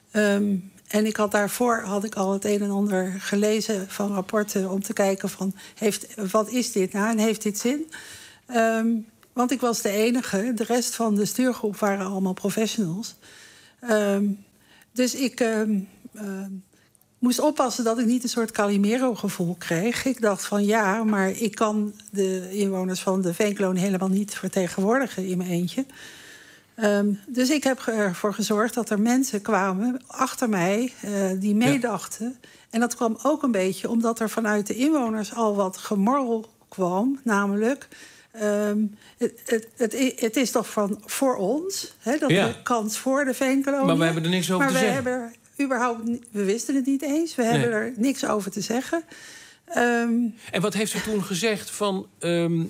Um, en ik had daarvoor had ik al het een en ander gelezen van rapporten om te kijken van, heeft, wat is dit nou en heeft dit zin? Um, want ik was de enige, de rest van de stuurgroep waren allemaal professionals. Um, dus ik um, uh, moest oppassen dat ik niet een soort Calimero-gevoel kreeg. Ik dacht van ja, maar ik kan de inwoners van de Veenkolonie helemaal niet vertegenwoordigen in mijn eentje. Um, dus ik heb ervoor gezorgd dat er mensen kwamen achter mij uh, die meedachten. Ja. En dat kwam ook een beetje omdat er vanuit de inwoners al wat gemorrel kwam. Namelijk, um, het, het, het, het is toch van voor ons, hè, dat Ja. de Kans voor de Veenkolonie. Maar we hebben er niks over maar te we zeggen. Hebben er überhaupt, we wisten het niet eens. We Nee. hebben er niks over te zeggen. Um, En wat heeft u toen gezegd van, um,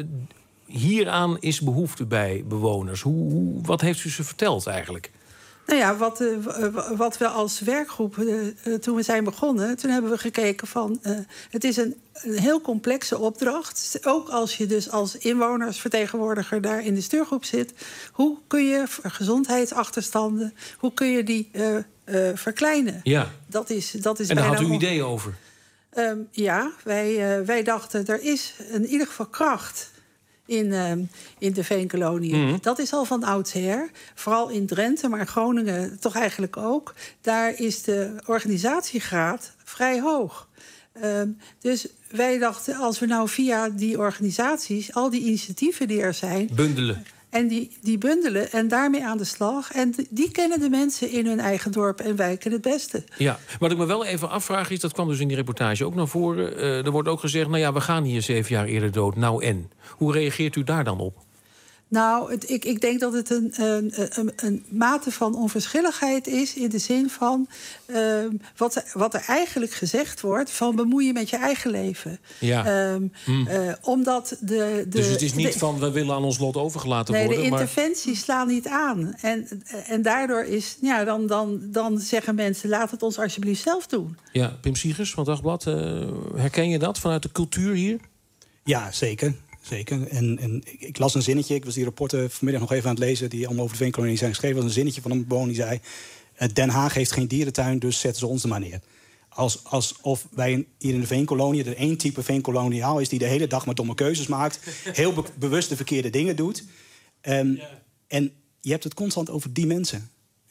hieraan is behoefte bij bewoners? Hoe, hoe, wat heeft u ze verteld eigenlijk? Nou ja, wat, uh, wat we als werkgroep, uh, uh, toen we zijn begonnen, toen hebben we gekeken van, uh, het is een, een heel complexe opdracht. Ook als je dus als inwonersvertegenwoordiger daar in de stuurgroep zit. Hoe kun je gezondheidsachterstanden, hoe kun je die uh, uh, verkleinen? Ja. Dat is, dat is En daar had bijna u on- ideeën over? Um, ja, wij, uh, wij dachten, er is in ieder geval kracht in, uh, in de Veenkoloniën. Mhm. Dat is al van oudsher. Vooral in Drenthe, maar Groningen toch eigenlijk ook. Daar is de organisatiegraad vrij hoog. Um, dus wij dachten, als we nou via die organisaties, al die initiatieven die er zijn, Bundelen. en die, die bundelen en daarmee aan de slag. En die, die kennen de mensen in hun eigen dorp en wijken het beste. Ja, wat ik me wel even afvraag is, dat kwam dus in die reportage ook naar voren. Uh, er wordt ook gezegd, nou ja, we gaan hier zeven jaar eerder dood. Nou en? Hoe reageert u daar dan op? Nou, het, ik, ik denk dat het een, een, een, een mate van onverschilligheid is, in de zin van uh, wat, wat er eigenlijk gezegd wordt, van bemoei je met je eigen leven. Ja. Um, Hmm. uh, omdat de, de, Dus het is niet de, van, we willen aan ons lot overgelaten nee, worden. de maar... interventies slaan niet aan. En, en daardoor is, ja, dan, dan, dan zeggen mensen, laat het ons alsjeblieft zelf doen. Ja, Pim Siegers van Dagblad, uh, herken je dat vanuit de cultuur hier? Ja, zeker. Zeker. En, en ik, ik las een zinnetje, ik was die rapporten vanmiddag nog even aan het lezen, die allemaal over de Veenkolonie zijn geschreven. Was een zinnetje van een bewoner die zei, Den Haag heeft geen dierentuin, dus zetten ze ons er maar neer. Als, alsof wij hier in de Veenkolonie er één type Veenkoloniaal is die de hele dag maar domme keuzes maakt, heel be- bewust de verkeerde dingen doet. Um, ja. En je hebt het constant over die mensen.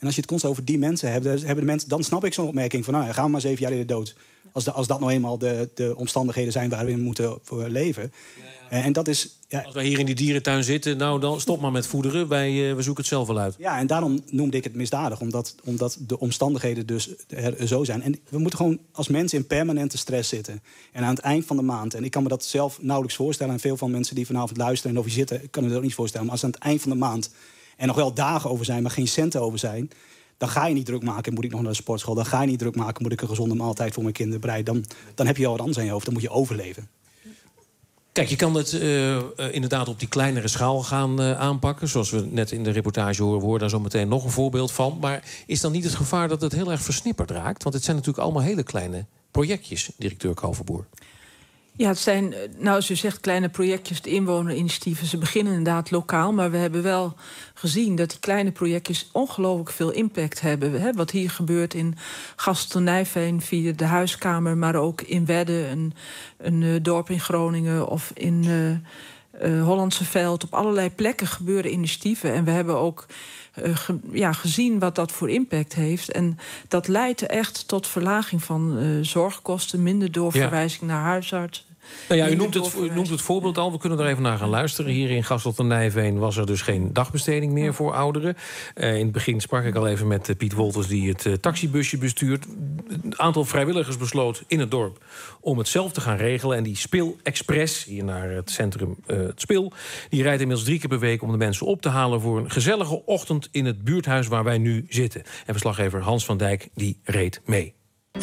En als je het constant over die mensen hebt, dan, hebben de mensen, dan snap ik zo'n opmerking van... nou, gaan we maar zeven jaar in de dood. Als, de, als dat nou eenmaal de, de omstandigheden zijn waar we in moeten voor leven. Ja, ja. En dat is... Ja, als wij hier in die dierentuin zitten, nou dan stop maar met voederen. Wij, uh, we zoeken het zelf wel uit. Ja, en daarom noemde ik het misdadig. Omdat, omdat de omstandigheden dus er zo zijn. En we moeten gewoon als mensen in permanente stress zitten. En aan het eind van de maand... en ik kan me dat zelf nauwelijks voorstellen... en veel van mensen die vanavond luisteren en over zitten... kan me dat ook niet voorstellen. Maar als aan het eind van de maand... er nog wel dagen over zijn, maar geen centen over zijn... dan ga je niet druk maken, moet ik nog naar de sportschool. Dan ga je niet druk maken, moet ik een gezonde maaltijd voor mijn kinderen bereiden. Dan, dan heb je al wat anders aan je hoofd, dan moet je overleven. Kijk, je kan het uh, uh, inderdaad op die kleinere schaal gaan uh, aanpakken. Zoals we net in de reportage horen, we horen daar zo meteen nog een voorbeeld van. Maar is dan niet het gevaar dat het heel erg versnipperd raakt? Want het zijn natuurlijk allemaal hele kleine projectjes, directeur Kalverboer. Ja, het zijn, nou, als u zegt kleine projectjes, de inwonerinitiatieven... ze beginnen inderdaad lokaal, maar we hebben wel gezien... dat die kleine projectjes ongelooflijk veel impact hebben. Hè? Wat hier gebeurt in Gastel-Nijveen via de huiskamer... maar ook in Wedde, een, een uh, dorp in Groningen... of in uh, uh, Hollandse Veld. Op allerlei plekken gebeuren initiatieven. En we hebben ook uh, ge, ja, gezien wat dat voor impact heeft. En dat leidt echt tot verlaging van uh, zorgkosten... minder doorverwijzing ja. naar huisarts. Nou ja, u noemt, het, u noemt het voorbeeld al. We kunnen er even naar gaan luisteren. Hier in Gastel-Nijveen was er dus geen dagbesteding meer ja. voor ouderen. Uh, in het begin sprak ik al even met uh, Piet Wolters... die het uh, taxibusje bestuurt. Een aantal vrijwilligers besloot in het dorp om het zelf te gaan regelen. En die Spil Express, hier naar het centrum uh, het Spil... die rijdt inmiddels drie keer per week om de mensen op te halen... voor een gezellige ochtend in het buurthuis waar wij nu zitten. En verslaggever Hans van Dijk die reed mee.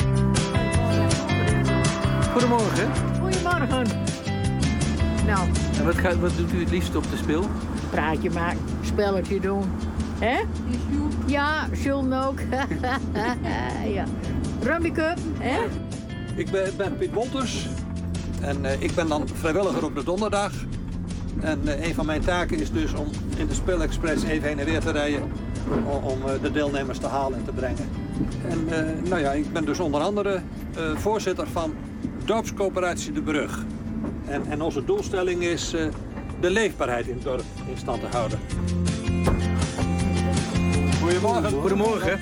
Goedemorgen. Goedemorgen. Nou. En wat, gaat, wat doet u het liefst op de Spil? Praatje maken, spelletje doen. Hè? Ja, John ook. Ja. Rummy Cup, hè? Ik ben, ben Piet Wolters. En uh, ik ben dan vrijwilliger op de donderdag. En uh, een van mijn taken is dus om in de Spil Express even heen en weer te rijden. Om, om uh, de deelnemers te halen en te brengen. En uh, nou ja, ik ben dus onder andere uh, voorzitter van Dorpscoöperatie De Brug. En, en onze doelstelling is uh, de leefbaarheid in het dorp in stand te houden. Goedemorgen. Goedemorgen.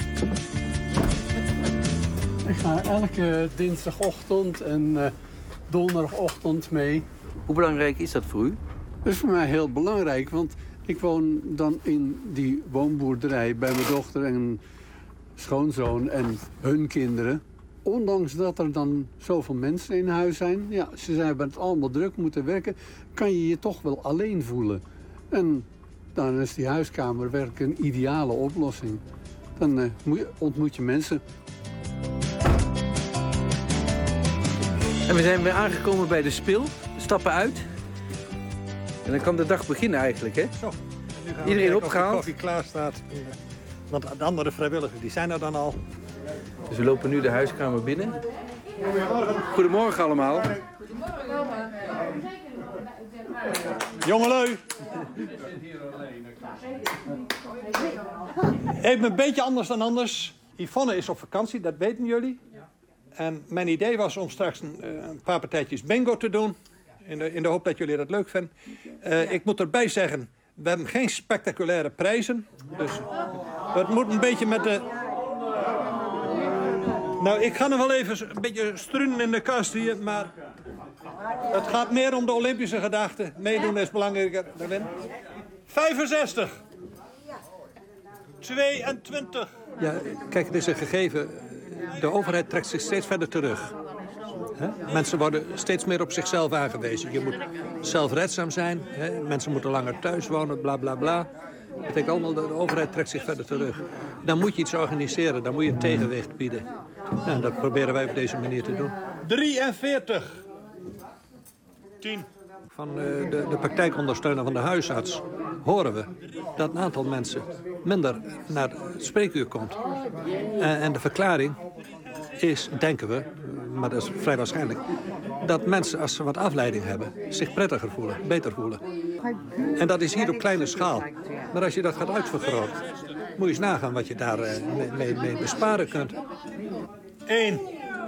Ik ga elke dinsdagochtend en uh, donderdagochtend mee. Hoe belangrijk is dat voor u? Dat is voor mij heel belangrijk, want ik woon dan in die woonboerderij bij mijn dochter en schoonzoon en hun kinderen. Ondanks dat er dan zoveel mensen in huis zijn, ja, ze zijn het allemaal druk, moeten werken, kan je je toch wel alleen voelen. En dan is die huiskamer werkelijk een ideale oplossing. Dan uh, ontmoet je mensen. En we zijn weer aangekomen bij de Spil. We stappen uit. En dan kan de dag beginnen eigenlijk, hè? Zo. Iedereen opgehaald. Of de koffie klaar staat. Want de andere vrijwilligers die zijn er dan al. Dus we lopen nu de huiskamer binnen. Goedemorgen allemaal. Jongelui. Even een beetje anders dan anders. Yvonne is op vakantie, dat weten jullie. En mijn idee was om straks een, een paar partijtjes bingo te doen. In de, in de hoop dat jullie dat leuk vinden. Uh, ik moet erbij zeggen, we hebben geen spectaculaire prijzen. Dus het moet een beetje met de... Nou, ik ga nog wel even een beetje struinen in de kast hier, maar... Het gaat meer om de Olympische gedachte. Meedoen is belangrijker dan winnen. vijfenzestig. tweeëntwintig. Ja, kijk, het is een gegeven. De overheid trekt zich steeds verder terug. He? Mensen worden steeds meer op zichzelf aangewezen. Je moet zelfredzaam zijn. He? Mensen moeten langer thuis wonen, bla bla bla. Dat betekent allemaal, de overheid trekt zich verder terug. Dan moet je iets organiseren, dan moet je een tegenwicht bieden. En dat proberen wij op deze manier te doen. drieënveertig. tien. Van uh, de, de praktijkondersteuner van de huisarts horen we dat een aantal mensen minder naar het spreekuur komt. Uh, en de verklaring is, denken we, maar dat is vrij waarschijnlijk, dat mensen als ze wat afleiding hebben zich prettiger voelen, beter voelen. En dat is hier op kleine schaal. Maar als je dat gaat uitvergroten, moet je eens nagaan wat je daar uh, mee, mee, mee besparen kunt. Eén.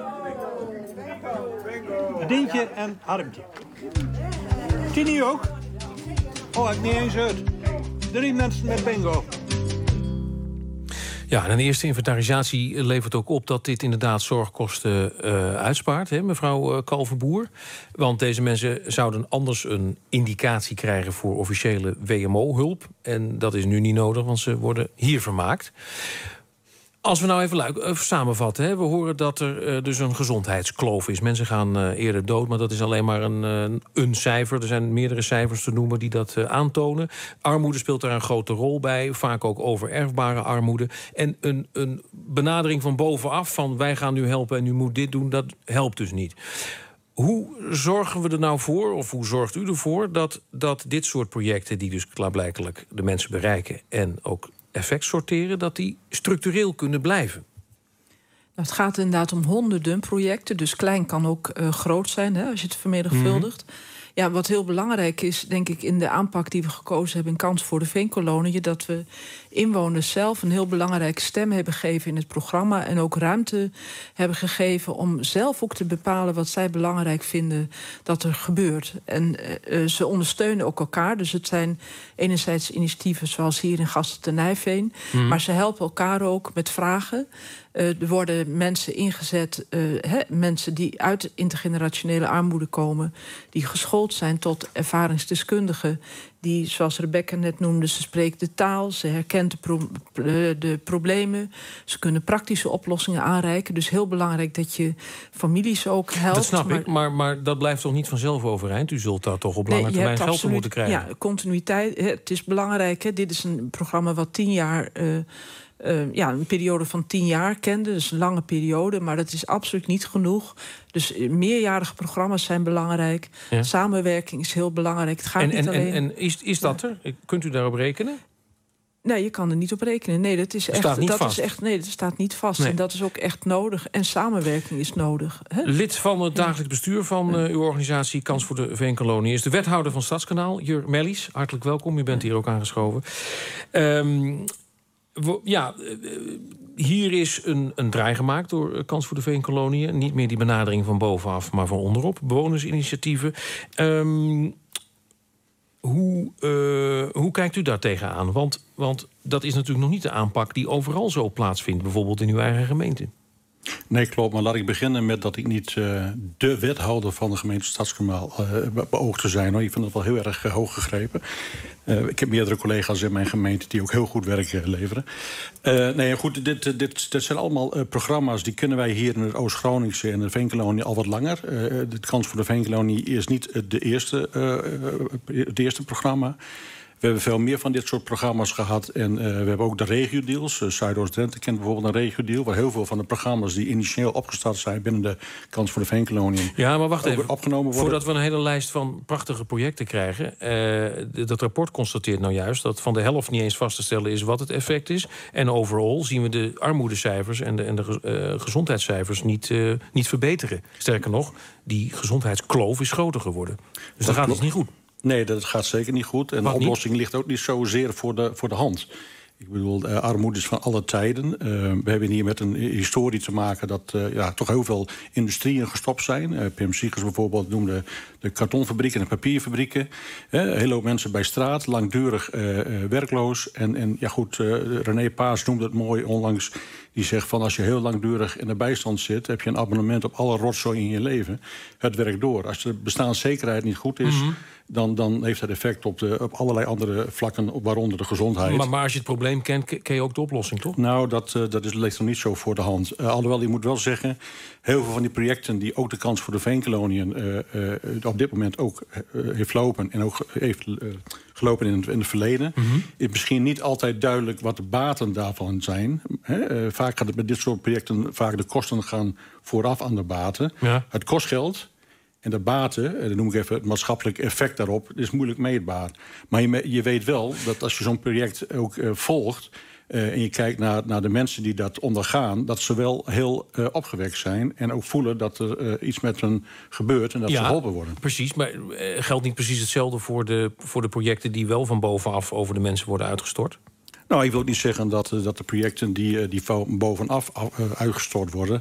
Dientje en armpje. Tini ook? Oh, ik niet eens uit. Drie mensen met bingo. Ja, en een eerste inventarisatie levert ook op dat dit inderdaad zorgkosten uh, uitspaart, hè, mevrouw uh, Kalverboer. Want deze mensen zouden anders een indicatie krijgen voor officiële W M O-hulp. En dat is nu niet nodig, want ze worden hier vermaakt. Als we nou even luik, uh, samenvatten, hè, we horen dat er uh, dus een gezondheidskloof is. Mensen gaan uh, eerder dood, maar dat is alleen maar een, uh, een cijfer. Er zijn meerdere cijfers te noemen die dat uh, aantonen. Armoede speelt daar een grote rol bij, vaak ook overerfbare armoede. En een, een benadering van bovenaf, van wij gaan nu helpen en u moet dit doen, dat helpt dus niet. Hoe zorgen we er nou voor, of hoe zorgt u ervoor, dat, dat dit soort projecten, die dus klaarblijkelijk de mensen bereiken en ook effect sorteren, dat die structureel kunnen blijven? Nou, het gaat inderdaad om honderden projecten. Dus klein kan ook uh, groot zijn, hè, als je het vermenigvuldigt. Mm-hmm. Ja, wat heel belangrijk is, denk ik, in de aanpak die we gekozen hebben in Kans voor de Veenkoloniën, dat we inwoners zelf een heel belangrijke stem hebben gegeven in het programma en ook ruimte hebben gegeven om zelf ook te bepalen wat zij belangrijk vinden dat er gebeurt. En uh, ze ondersteunen ook elkaar. Dus het zijn enerzijds initiatieven zoals hier in Gasten te Nijveen, mm. maar ze helpen elkaar ook met vragen. Uh, er worden mensen ingezet, uh, he, mensen die uit intergenerationele armoede komen, die geschoold zijn tot ervaringsdeskundigen, die, zoals Rebecca net noemde, ze spreekt de taal, ze herkent de, pro- de problemen, ze kunnen praktische oplossingen aanreiken. Dus heel belangrijk dat je families ook helpt. Dat snap maar, ik, maar, maar dat blijft toch niet vanzelf overeind? U zult daar toch op lange nee, termijn geld voor moeten krijgen? Ja, continuïteit. Het is belangrijk. Hè. Dit is een programma wat tien jaar... Uh, Uh, ja, een periode van tien jaar kende. Dus een lange periode, maar dat is absoluut niet genoeg. Dus meerjarige programma's zijn belangrijk. Ja. Samenwerking is heel belangrijk. Het gaat en, niet en, alleen... en, en is, is dat er? Kunt u daarop rekenen? Nee, je kan er niet op rekenen. Nee, dat is echt. Staat niet dat vast. Is echt, nee, dat staat niet vast. Nee. En dat is ook echt nodig. En samenwerking is nodig. Hè? Lid van het dagelijks bestuur van uh, uw organisatie Kans voor de Veenkolonie is de wethouder van Stadskanaal, Jur Mellies. Hartelijk welkom. U bent hier ook aangeschoven. Um, Ja, hier is een, een draai gemaakt door Kans voor de Veenkoloniën. Niet meer die benadering van bovenaf, maar van onderop. Bewonersinitiatieven. Um, hoe, uh, hoe kijkt u daar tegenaan? Want, want dat is natuurlijk nog niet de aanpak die overal zo plaatsvindt. Bijvoorbeeld in uw eigen gemeente. Nee, klopt. Maar laat ik beginnen met dat ik niet uh, de wethouder van de gemeente Stadskanaal uh, beoog te zijn. Hoor. Ik vind dat wel heel erg uh, hoog gegrepen. Uh, ik heb meerdere collega's in mijn gemeente die ook heel goed werk uh, leveren. Uh, nee, goed, dit, dit, dit zijn allemaal uh, programma's die kunnen wij hier in het Oost-Groningse en de Veenkolonie al wat langer. Uh, de Kans voor de Veenkolonie is niet de eerste, uh, het eerste programma. We hebben veel meer van dit soort programma's gehad. En uh, we hebben ook de regio-deals. Uh, Zuidoost-Drenthe kent bijvoorbeeld een regio-deal, waar heel veel van de programma's die initieel opgestart zijn binnen de Kans voor de Veenkoloniën. Ja, maar wacht even. Opgenomen worden. Voordat we een hele lijst van prachtige projecten krijgen. Uh, dat rapport constateert nou juist dat van de helft niet eens vast te stellen is wat het effect is. En overal zien we de armoedecijfers en de, en de uh, gezondheidscijfers niet, uh, niet verbeteren. Sterker nog, die gezondheidskloof is groter geworden. Dus dat gaat dus niet goed. Nee, dat gaat zeker niet goed. En Wat de oplossing niet? ligt ook niet zozeer voor de, voor de hand. Ik bedoel, uh, armoede is van alle tijden. Uh, we hebben hier met een historie te maken dat uh, ja, toch heel veel industrieën gestopt zijn. Uh, Pim Siegers bijvoorbeeld noemde de kartonfabrieken en de papierfabrieken. Uh, een hele hoop mensen bij straat, langdurig uh, uh, werkloos. En, en ja goed, uh, René Paas noemde het mooi onlangs. Die zegt van als je heel langdurig in de bijstand zit, heb je een abonnement op alle rotzooi in je leven. Het werkt door. Als de bestaanszekerheid niet goed is, mm-hmm. dan, dan heeft dat effect op, de, op allerlei andere vlakken, waaronder de gezondheid. Maar, maar als je het probleem kent, ken je ook de oplossing, toch? Nou, dat, uh, dat is, ligt nog niet zo voor de hand. Uh, alhoewel, ik moet wel zeggen, heel veel van die projecten die ook de Kans voor de Veenkoloniën uh, uh, op dit moment ook uh, heeft lopen en ook heeft uh, gelopen in het, in het verleden, mm-hmm. is misschien niet altijd duidelijk wat de baten daarvan zijn. Hè? Uh, vaak gaat het met dit soort projecten vaak de kosten gaan vooraf aan de baten. Ja. Het kost geld. En de baten, dan noem ik even het maatschappelijk effect daarop, is moeilijk meetbaar. Maar je, je weet wel dat als je zo'n project ook uh, volgt, Uh, en je kijkt naar, naar de mensen die dat ondergaan, dat ze wel heel uh, opgewekt zijn en ook voelen dat er uh, iets met hen gebeurt en dat ja, ze geholpen worden. Precies, maar uh, geldt niet precies hetzelfde voor de, voor de projecten die wel van bovenaf over de mensen worden uitgestort? Nou, ik wil ook niet zeggen dat, uh, dat de projecten die, uh, die van bovenaf uh, uitgestort worden,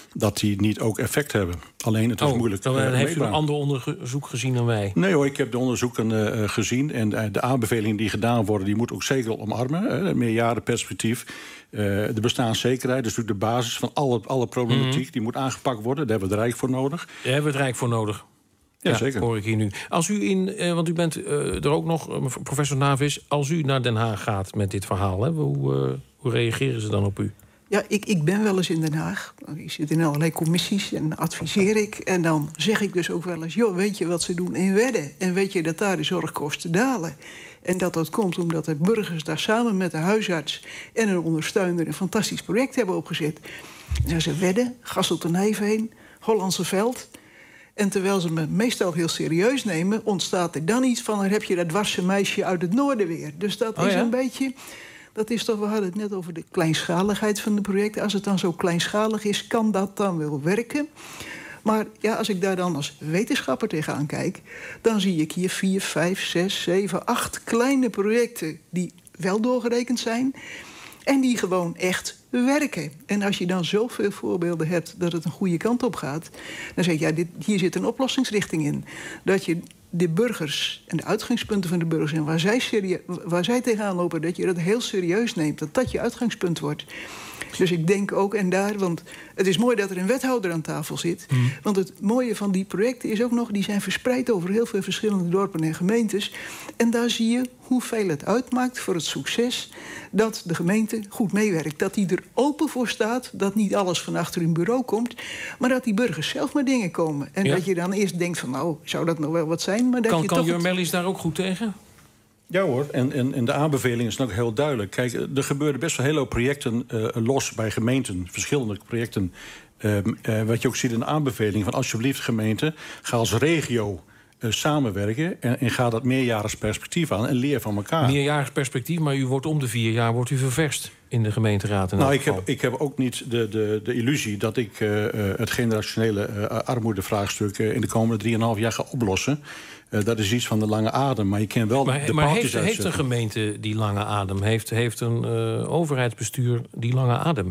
dat die niet ook effect hebben. Alleen het is oh, moeilijk. Dan uh, heeft u een ander onderzoek gezien dan wij? Nee hoor, ik heb de onderzoeken uh, gezien. En uh, de aanbevelingen die gedaan worden, die moeten ook zeker omarmen. Uh, meerjarenperspectief. Uh, de bestaanszekerheid, dus natuurlijk de basis van alle, alle problematiek. Mm-hmm. Die moet aangepakt worden. Daar hebben we het Rijk voor nodig. Daar hebben we het Rijk voor nodig. Ja, ja, zeker. Hoor ik hier nu. Als u in, uh, want u bent uh, er ook nog, uh, professor Navis, als u naar Den Haag gaat met dit verhaal, hè, hoe, uh, hoe reageren ze dan op u? Ja, ik, ik ben wel eens in Den Haag. Ik zit in allerlei commissies en adviseer ik. En dan zeg ik dus ook wel eens, joh, weet je wat ze doen in Wedde? En weet je dat daar de zorgkosten dalen? En dat dat komt omdat de burgers daar samen met de huisarts en een ondersteuner een fantastisch project hebben opgezet. En ze Wedde, Gasselt-en-Heeveen, Hollandse Veld. En terwijl ze me meestal heel serieus nemen, ontstaat er dan iets van, dan heb je dat dwarse meisje uit het noorden weer. Dus dat oh, is ja? een beetje, dat is toch, we hadden het net over de kleinschaligheid van de projecten. Als het dan zo kleinschalig is, kan dat dan wel werken. Maar ja, als ik daar dan als wetenschapper tegenaan kijk, dan zie ik hier vier, vijf, zes, zeven, acht kleine projecten die wel doorgerekend zijn en die gewoon echt werken. En als je dan zoveel voorbeelden hebt dat het een goede kant op gaat, dan zeg je, ja, dit, hier zit een oplossingsrichting in. Dat je de burgers en de uitgangspunten van de burgers en waar zij, serie- waar zij tegenaan lopen, dat je dat heel serieus neemt, dat dat je uitgangspunt wordt. Dus ik denk ook, en daar, want het is mooi dat er een wethouder aan tafel zit. Mm. Want het mooie van die projecten is ook nog, die zijn verspreid over heel veel verschillende dorpen en gemeentes. En daar zie je hoeveel het uitmaakt voor het succes dat de gemeente goed meewerkt. Dat die er open voor staat, dat niet alles van achter hun bureau komt, maar dat die burgers zelf met dingen komen. En ja. dat je dan eerst denkt van, nou, zou dat nog wel wat zijn? Maar dat kan je kan toch Jur het... Mellies daar ook goed tegen? Ja hoor, en, en, en de aanbeveling is ook heel duidelijk. Kijk, er gebeuren best wel hele hoop projecten uh, los bij gemeenten. Verschillende projecten. Uh, uh, wat je ook ziet in de aanbeveling van alsjeblieft gemeente, ga als regio uh, samenwerken en, en ga dat meerjarigs perspectief aan en leer van elkaar. Meerjarigs perspectief, maar u wordt om de vier jaar wordt u ververst in de gemeenteraad. In nou, ik heb, ik heb ook niet de, de, de illusie dat ik uh, het generationele uh, armoedevraagstuk uh, in de komende drieënhalf jaar ga oplossen. Uh, dat is iets van de lange adem, maar je kent wel maar, de maar paaltjes heeft, uitzetten. heeft een gemeente die lange adem? Heeft, heeft een uh, overheidsbestuur die lange adem?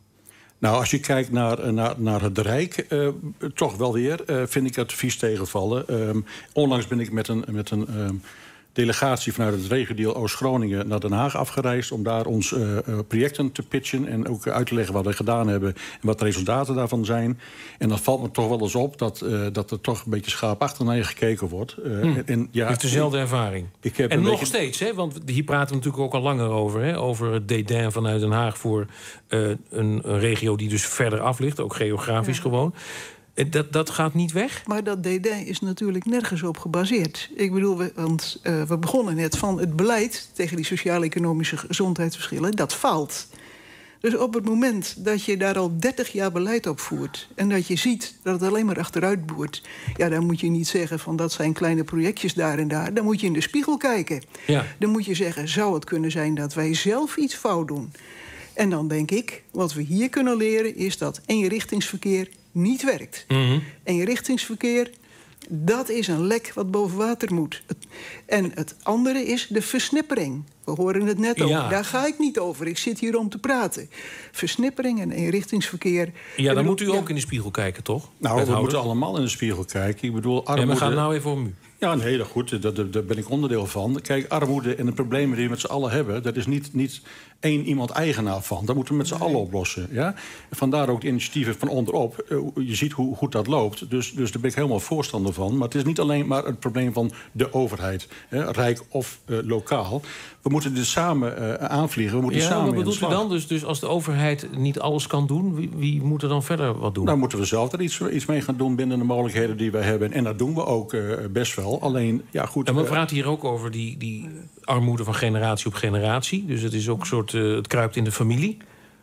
Nou, als je kijkt naar, naar, naar het Rijk, uh, toch wel weer, uh, vind ik het vies tegenvallen. Um, onlangs ben ik met een, met een um, delegatie vanuit het regiodeel Oost-Groningen naar Den Haag afgereisd om daar ons uh, uh, projecten te pitchen en ook uit te leggen wat we gedaan hebben en wat de resultaten daarvan zijn. En dan valt me toch wel eens op dat, uh, dat er toch een beetje schaapachtig naar je gekeken wordt. Uh, hm. en, ja, heeft dezelfde ervaring. Ik heb en nog beetje... steeds, hè? Want hier praten we natuurlijk ook al langer over. Hè? Over het dédain vanuit Den Haag voor uh, een, een regio die dus verder af ligt, ook geografisch ja. gewoon. Dat, dat gaat niet weg? Maar dat dédain is natuurlijk nergens op gebaseerd. Ik bedoel, we, want uh, we begonnen net van het beleid tegen die sociaal-economische gezondheidsverschillen, dat faalt. Dus op het moment dat je daar al dertig jaar beleid op voert en dat je ziet dat het alleen maar achteruit boert, ja, dan moet je niet zeggen van dat zijn kleine projectjes daar en daar. Dan moet je in de spiegel kijken. Ja. Dan moet je zeggen, zou het kunnen zijn dat wij zelf iets fout doen? En dan denk ik, wat we hier kunnen leren is dat eenrichtingsverkeer niet werkt. Mm-hmm. Eenrichtingsverkeer, dat is een lek wat boven water moet. En het andere is de versnippering. We horen het net over. Ja. Daar ga ik niet over. Ik zit hier om te praten. Versnippering en eenrichtingsverkeer. Ja, dan moet u ook ja. in de spiegel kijken, toch? Nou, we moeten allemaal in de spiegel kijken. Ik bedoel, armoede... Ja, maar gaat nou even om u. Ja, nee, dat goed. Daar, daar ben ik onderdeel van. Kijk, armoede en de problemen die we met z'n allen hebben, dat is niet, niet één iemand eigenaar van. Dat moeten we met z'n allen oplossen. Ja? Vandaar ook de initiatieven van onderop. Je ziet hoe goed dat loopt. Dus, dus daar ben ik helemaal voorstander van. Maar het is niet alleen maar het probleem van de overheid, hè, rijk of uh, lokaal. We moeten dit samen uh, aanvliegen. We moeten ja, samen wat bedoelt u dan? Dus, dus als de overheid niet alles kan doen, wie, wie moet er dan verder wat doen? Nou, moeten we zelf er iets, iets mee gaan doen binnen de mogelijkheden die we hebben. En dat doen we ook uh, best wel. Alleen, ja goed. En we praten hier ook over die, die armoede van generatie op generatie. Dus het is ook een soort, uh, het kruipt in de familie.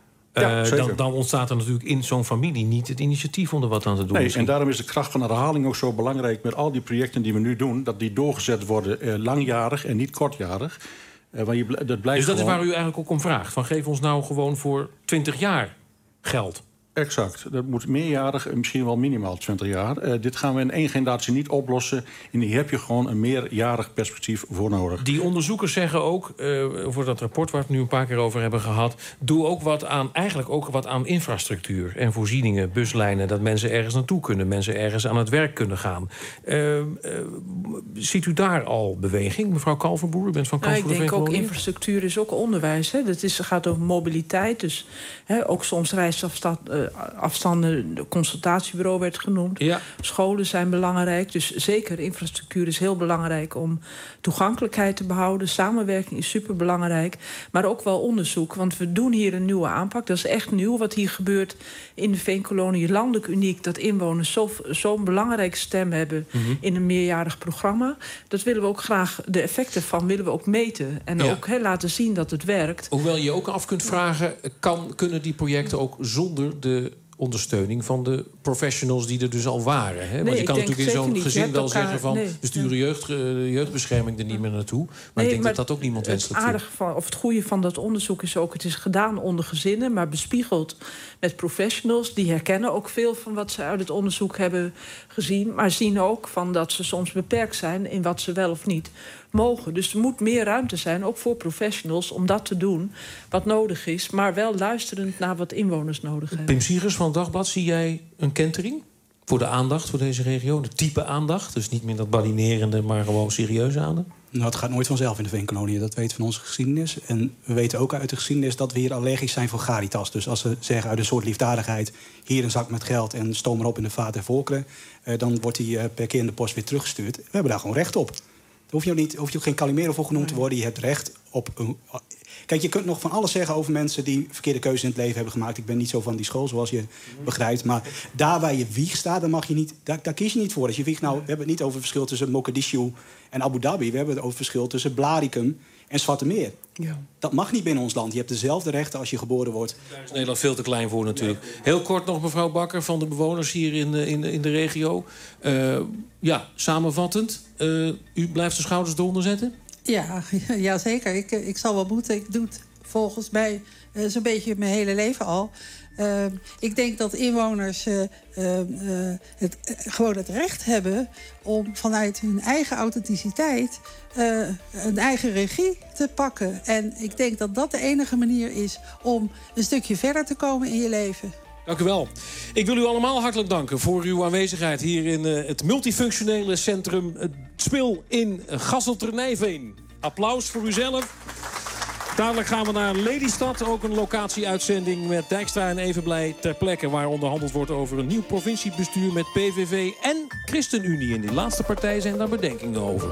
Ja, uh, dan, dan ontstaat er natuurlijk in zo'n familie niet het initiatief om er wat aan te doen. Nee, misschien. En daarom is de kracht van herhaling ook zo belangrijk met al die projecten die we nu doen, dat die doorgezet worden uh, langjarig en niet kortjarig. Uh, want je, dat blijft dus dat gewoon... is waar u eigenlijk ook om vraagt. Van geef ons nou gewoon voor twintig jaar geld. Exact. Dat moet meerjarig, misschien wel minimaal twintig jaar. Uh, dit gaan we in één generatie niet oplossen. En hier heb je gewoon een meerjarig perspectief voor nodig. Die onderzoekers zeggen ook, uh, voor dat rapport waar we het nu een paar keer over hebben gehad, doe ook wat aan, eigenlijk ook wat aan infrastructuur en voorzieningen, buslijnen, dat mensen ergens naartoe kunnen, mensen ergens aan het werk kunnen gaan. Uh, uh, ziet u daar al beweging, mevrouw Kalverboer? U bent van Kamp voor de Ik denk ook Veenkolonie. infrastructuur is ook onderwijs. Hè. Dat is, gaat over mobiliteit. Dus hè, ook soms reisafstand, uh, afstanden, de consultatiebureau werd genoemd. Ja. Scholen zijn belangrijk. Dus zeker infrastructuur is heel belangrijk om toegankelijkheid te behouden. Samenwerking is superbelangrijk. Maar ook wel onderzoek. Want we doen hier een nieuwe aanpak. Dat is echt nieuw wat hier gebeurt in de Veenkolonie. Landelijk uniek dat inwoners zo, zo'n belangrijke stem hebben mm-hmm. in een meerjarig programma. Dat willen we ook graag, de effecten van willen we ook meten. En ja. ook he, laten zien dat het werkt. Hoewel je ook af kunt vragen, kan, kunnen die projecten ook zonder de ondersteuning van de professionals die er dus al waren. Hè? Want nee, je kan natuurlijk in zo'n gezin wel elkaar, zeggen van nee. we sturen jeugd, uh, jeugdbescherming er niet meer naartoe. Maar nee, ik denk maar dat dat ook niemand wenselijk vindt. Het aardige van, of het goede van dat onderzoek is ook, het is gedaan onder gezinnen, maar bespiegeld met professionals. Die herkennen ook veel van wat ze uit het onderzoek hebben gezien, maar zien ook van dat ze soms beperkt zijn in wat ze wel of niet mogen. Dus er moet meer ruimte zijn, ook voor professionals, om dat te doen wat nodig is, maar wel luisterend naar wat inwoners nodig hebben. Pim Siegers van het Dagblad, zie jij een kentering voor de aandacht voor deze regio? De type aandacht, dus niet meer dat badinerende, maar gewoon serieuze aandacht? Nou, het gaat nooit vanzelf in de Veenkolonie. Dat weten we van onze geschiedenis. En we weten ook uit de geschiedenis dat we hier allergisch zijn voor Caritas. Dus als ze zeggen uit een soort liefdadigheid, hier een zak met geld en stoom erop in de vaat der volkeren, eh, dan wordt die uh, per keer in de post weer teruggestuurd. We hebben daar gewoon recht op. Daar hoef je ook, niet, hoef je ook geen Calimero voor genoemd te worden. Je hebt recht op een... Kijk, je kunt nog van alles zeggen over mensen die verkeerde keuzes in het leven hebben gemaakt. Ik ben niet zo van die school, zoals je begrijpt. Maar daar waar je wieg staat, dan mag je niet, daar, daar kies je niet voor. Als je wieg, nou, we hebben het niet over het verschil tussen Mogadishu en Abu Dhabi. We hebben het over het verschil tussen Blaricum en Zwarte Meer. Ja. Dat mag niet binnen ons land. Je hebt dezelfde rechten als je geboren wordt. Daar is Nederland veel te klein voor natuurlijk. Ja. Heel kort nog mevrouw Bakker van de bewoners hier in, in, in de regio. Uh, ja, samenvattend. Uh, u blijft de schouders eronder zetten? Ja, ja, zeker. Ik, ik zal wel moeten. Ik doe het volgens mij uh, zo'n beetje mijn hele leven al. Uh, ik denk dat inwoners uh, uh, het, uh, gewoon het recht hebben om vanuit hun eigen authenticiteit uh, een eigen regie te pakken. En ik denk dat dat de enige manier is om een stukje verder te komen in je leven. Dank u wel. Ik wil u allemaal hartelijk danken voor uw aanwezigheid hier in uh, het multifunctionele centrum uh, Spil in Gasselt-Nijveen. Applaus voor uzelf. Dadelijk gaan we naar Lelystad, ook een locatieuitzending met Dijkstra en Evenblij ter plekke, waar onderhandeld wordt over een nieuw provinciebestuur met P V V en ChristenUnie. En die laatste partijen zijn daar bedenkingen over.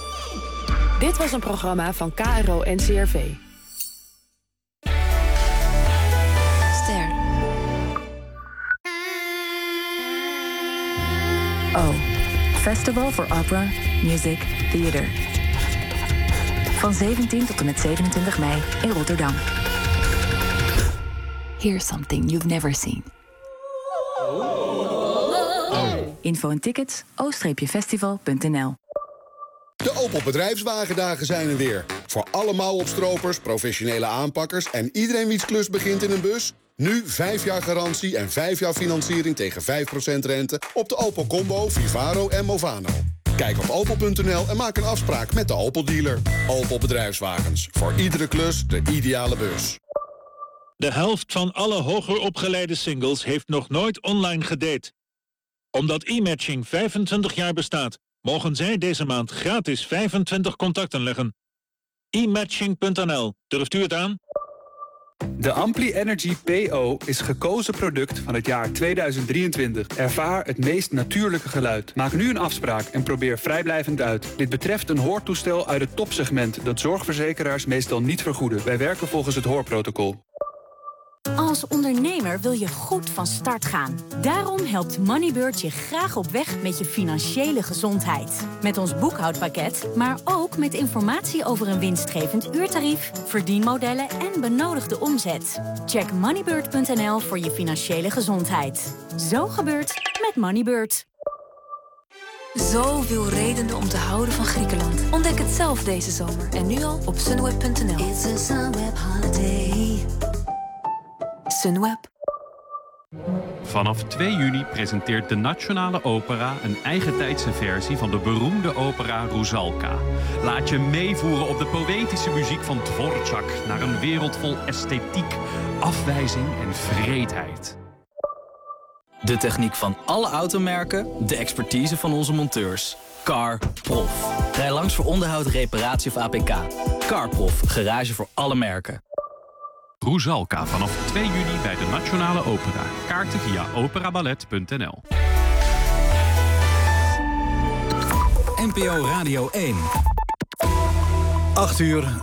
Dit was een programma van K R O N C R V. Ster. O. Festival for Opera, Music, Theater. Van zeventien tot en met zevenentwintig mei in Rotterdam. Here's something you've never seen. Info en tickets o festival punt n l. De Opel Bedrijfswagendagen zijn er weer. Voor alle mouwopstropers, professionele aanpakkers en iedereen wiens klus begint in een bus. Nu vijf jaar garantie en vijf jaar financiering tegen vijf procent rente op de Opel Combo, Vivaro en Movano. Kijk op opel punt n l en maak een afspraak met de Opel-dealer. Opel Bedrijfswagens. Voor iedere klus de ideale bus. De helft van alle hoger opgeleide singles heeft nog nooit online gedate. Omdat e-matching vijfentwintig jaar bestaat, mogen zij deze maand gratis vijfentwintig contacten leggen. e matching punt n l. Durft u het aan? De Ampli Energy P O is gekozen product van het jaar tweeduizend drieëntwintig. Ervaar het meest natuurlijke geluid. Maak nu een afspraak en probeer vrijblijvend uit. Dit betreft een hoortoestel uit het topsegment dat zorgverzekeraars meestal niet vergoeden. Wij werken volgens het hoorprotocol. Als ondernemer wil je goed van start gaan. Daarom helpt Moneybird je graag op weg met je financiële gezondheid. Met ons boekhoudpakket, maar ook met informatie over een winstgevend uurtarief, verdienmodellen en benodigde omzet. Check moneybird punt n l voor je financiële gezondheid. Zo gebeurt met Moneybird. Zoveel redenen om te houden van Griekenland. Ontdek het zelf deze zomer en nu al op sunweb punt n l. It's a Sunweb holiday. Sunweb. Vanaf twee juni presenteert de Nationale Opera een eigentijdse versie van de beroemde opera Rusalka. Laat je meevoeren op de poëtische muziek van Dvorak naar een wereld vol esthetiek, afwijzing en vreedheid. De techniek van alle automerken, de expertise van onze monteurs. CarProf. Rij langs voor onderhoud, reparatie of A P K. CarProf, garage voor alle merken. Rusalka vanaf twee juni bij de Nationale Opera. Kaarten via operaballet punt n l. N P O Radio één. acht uur.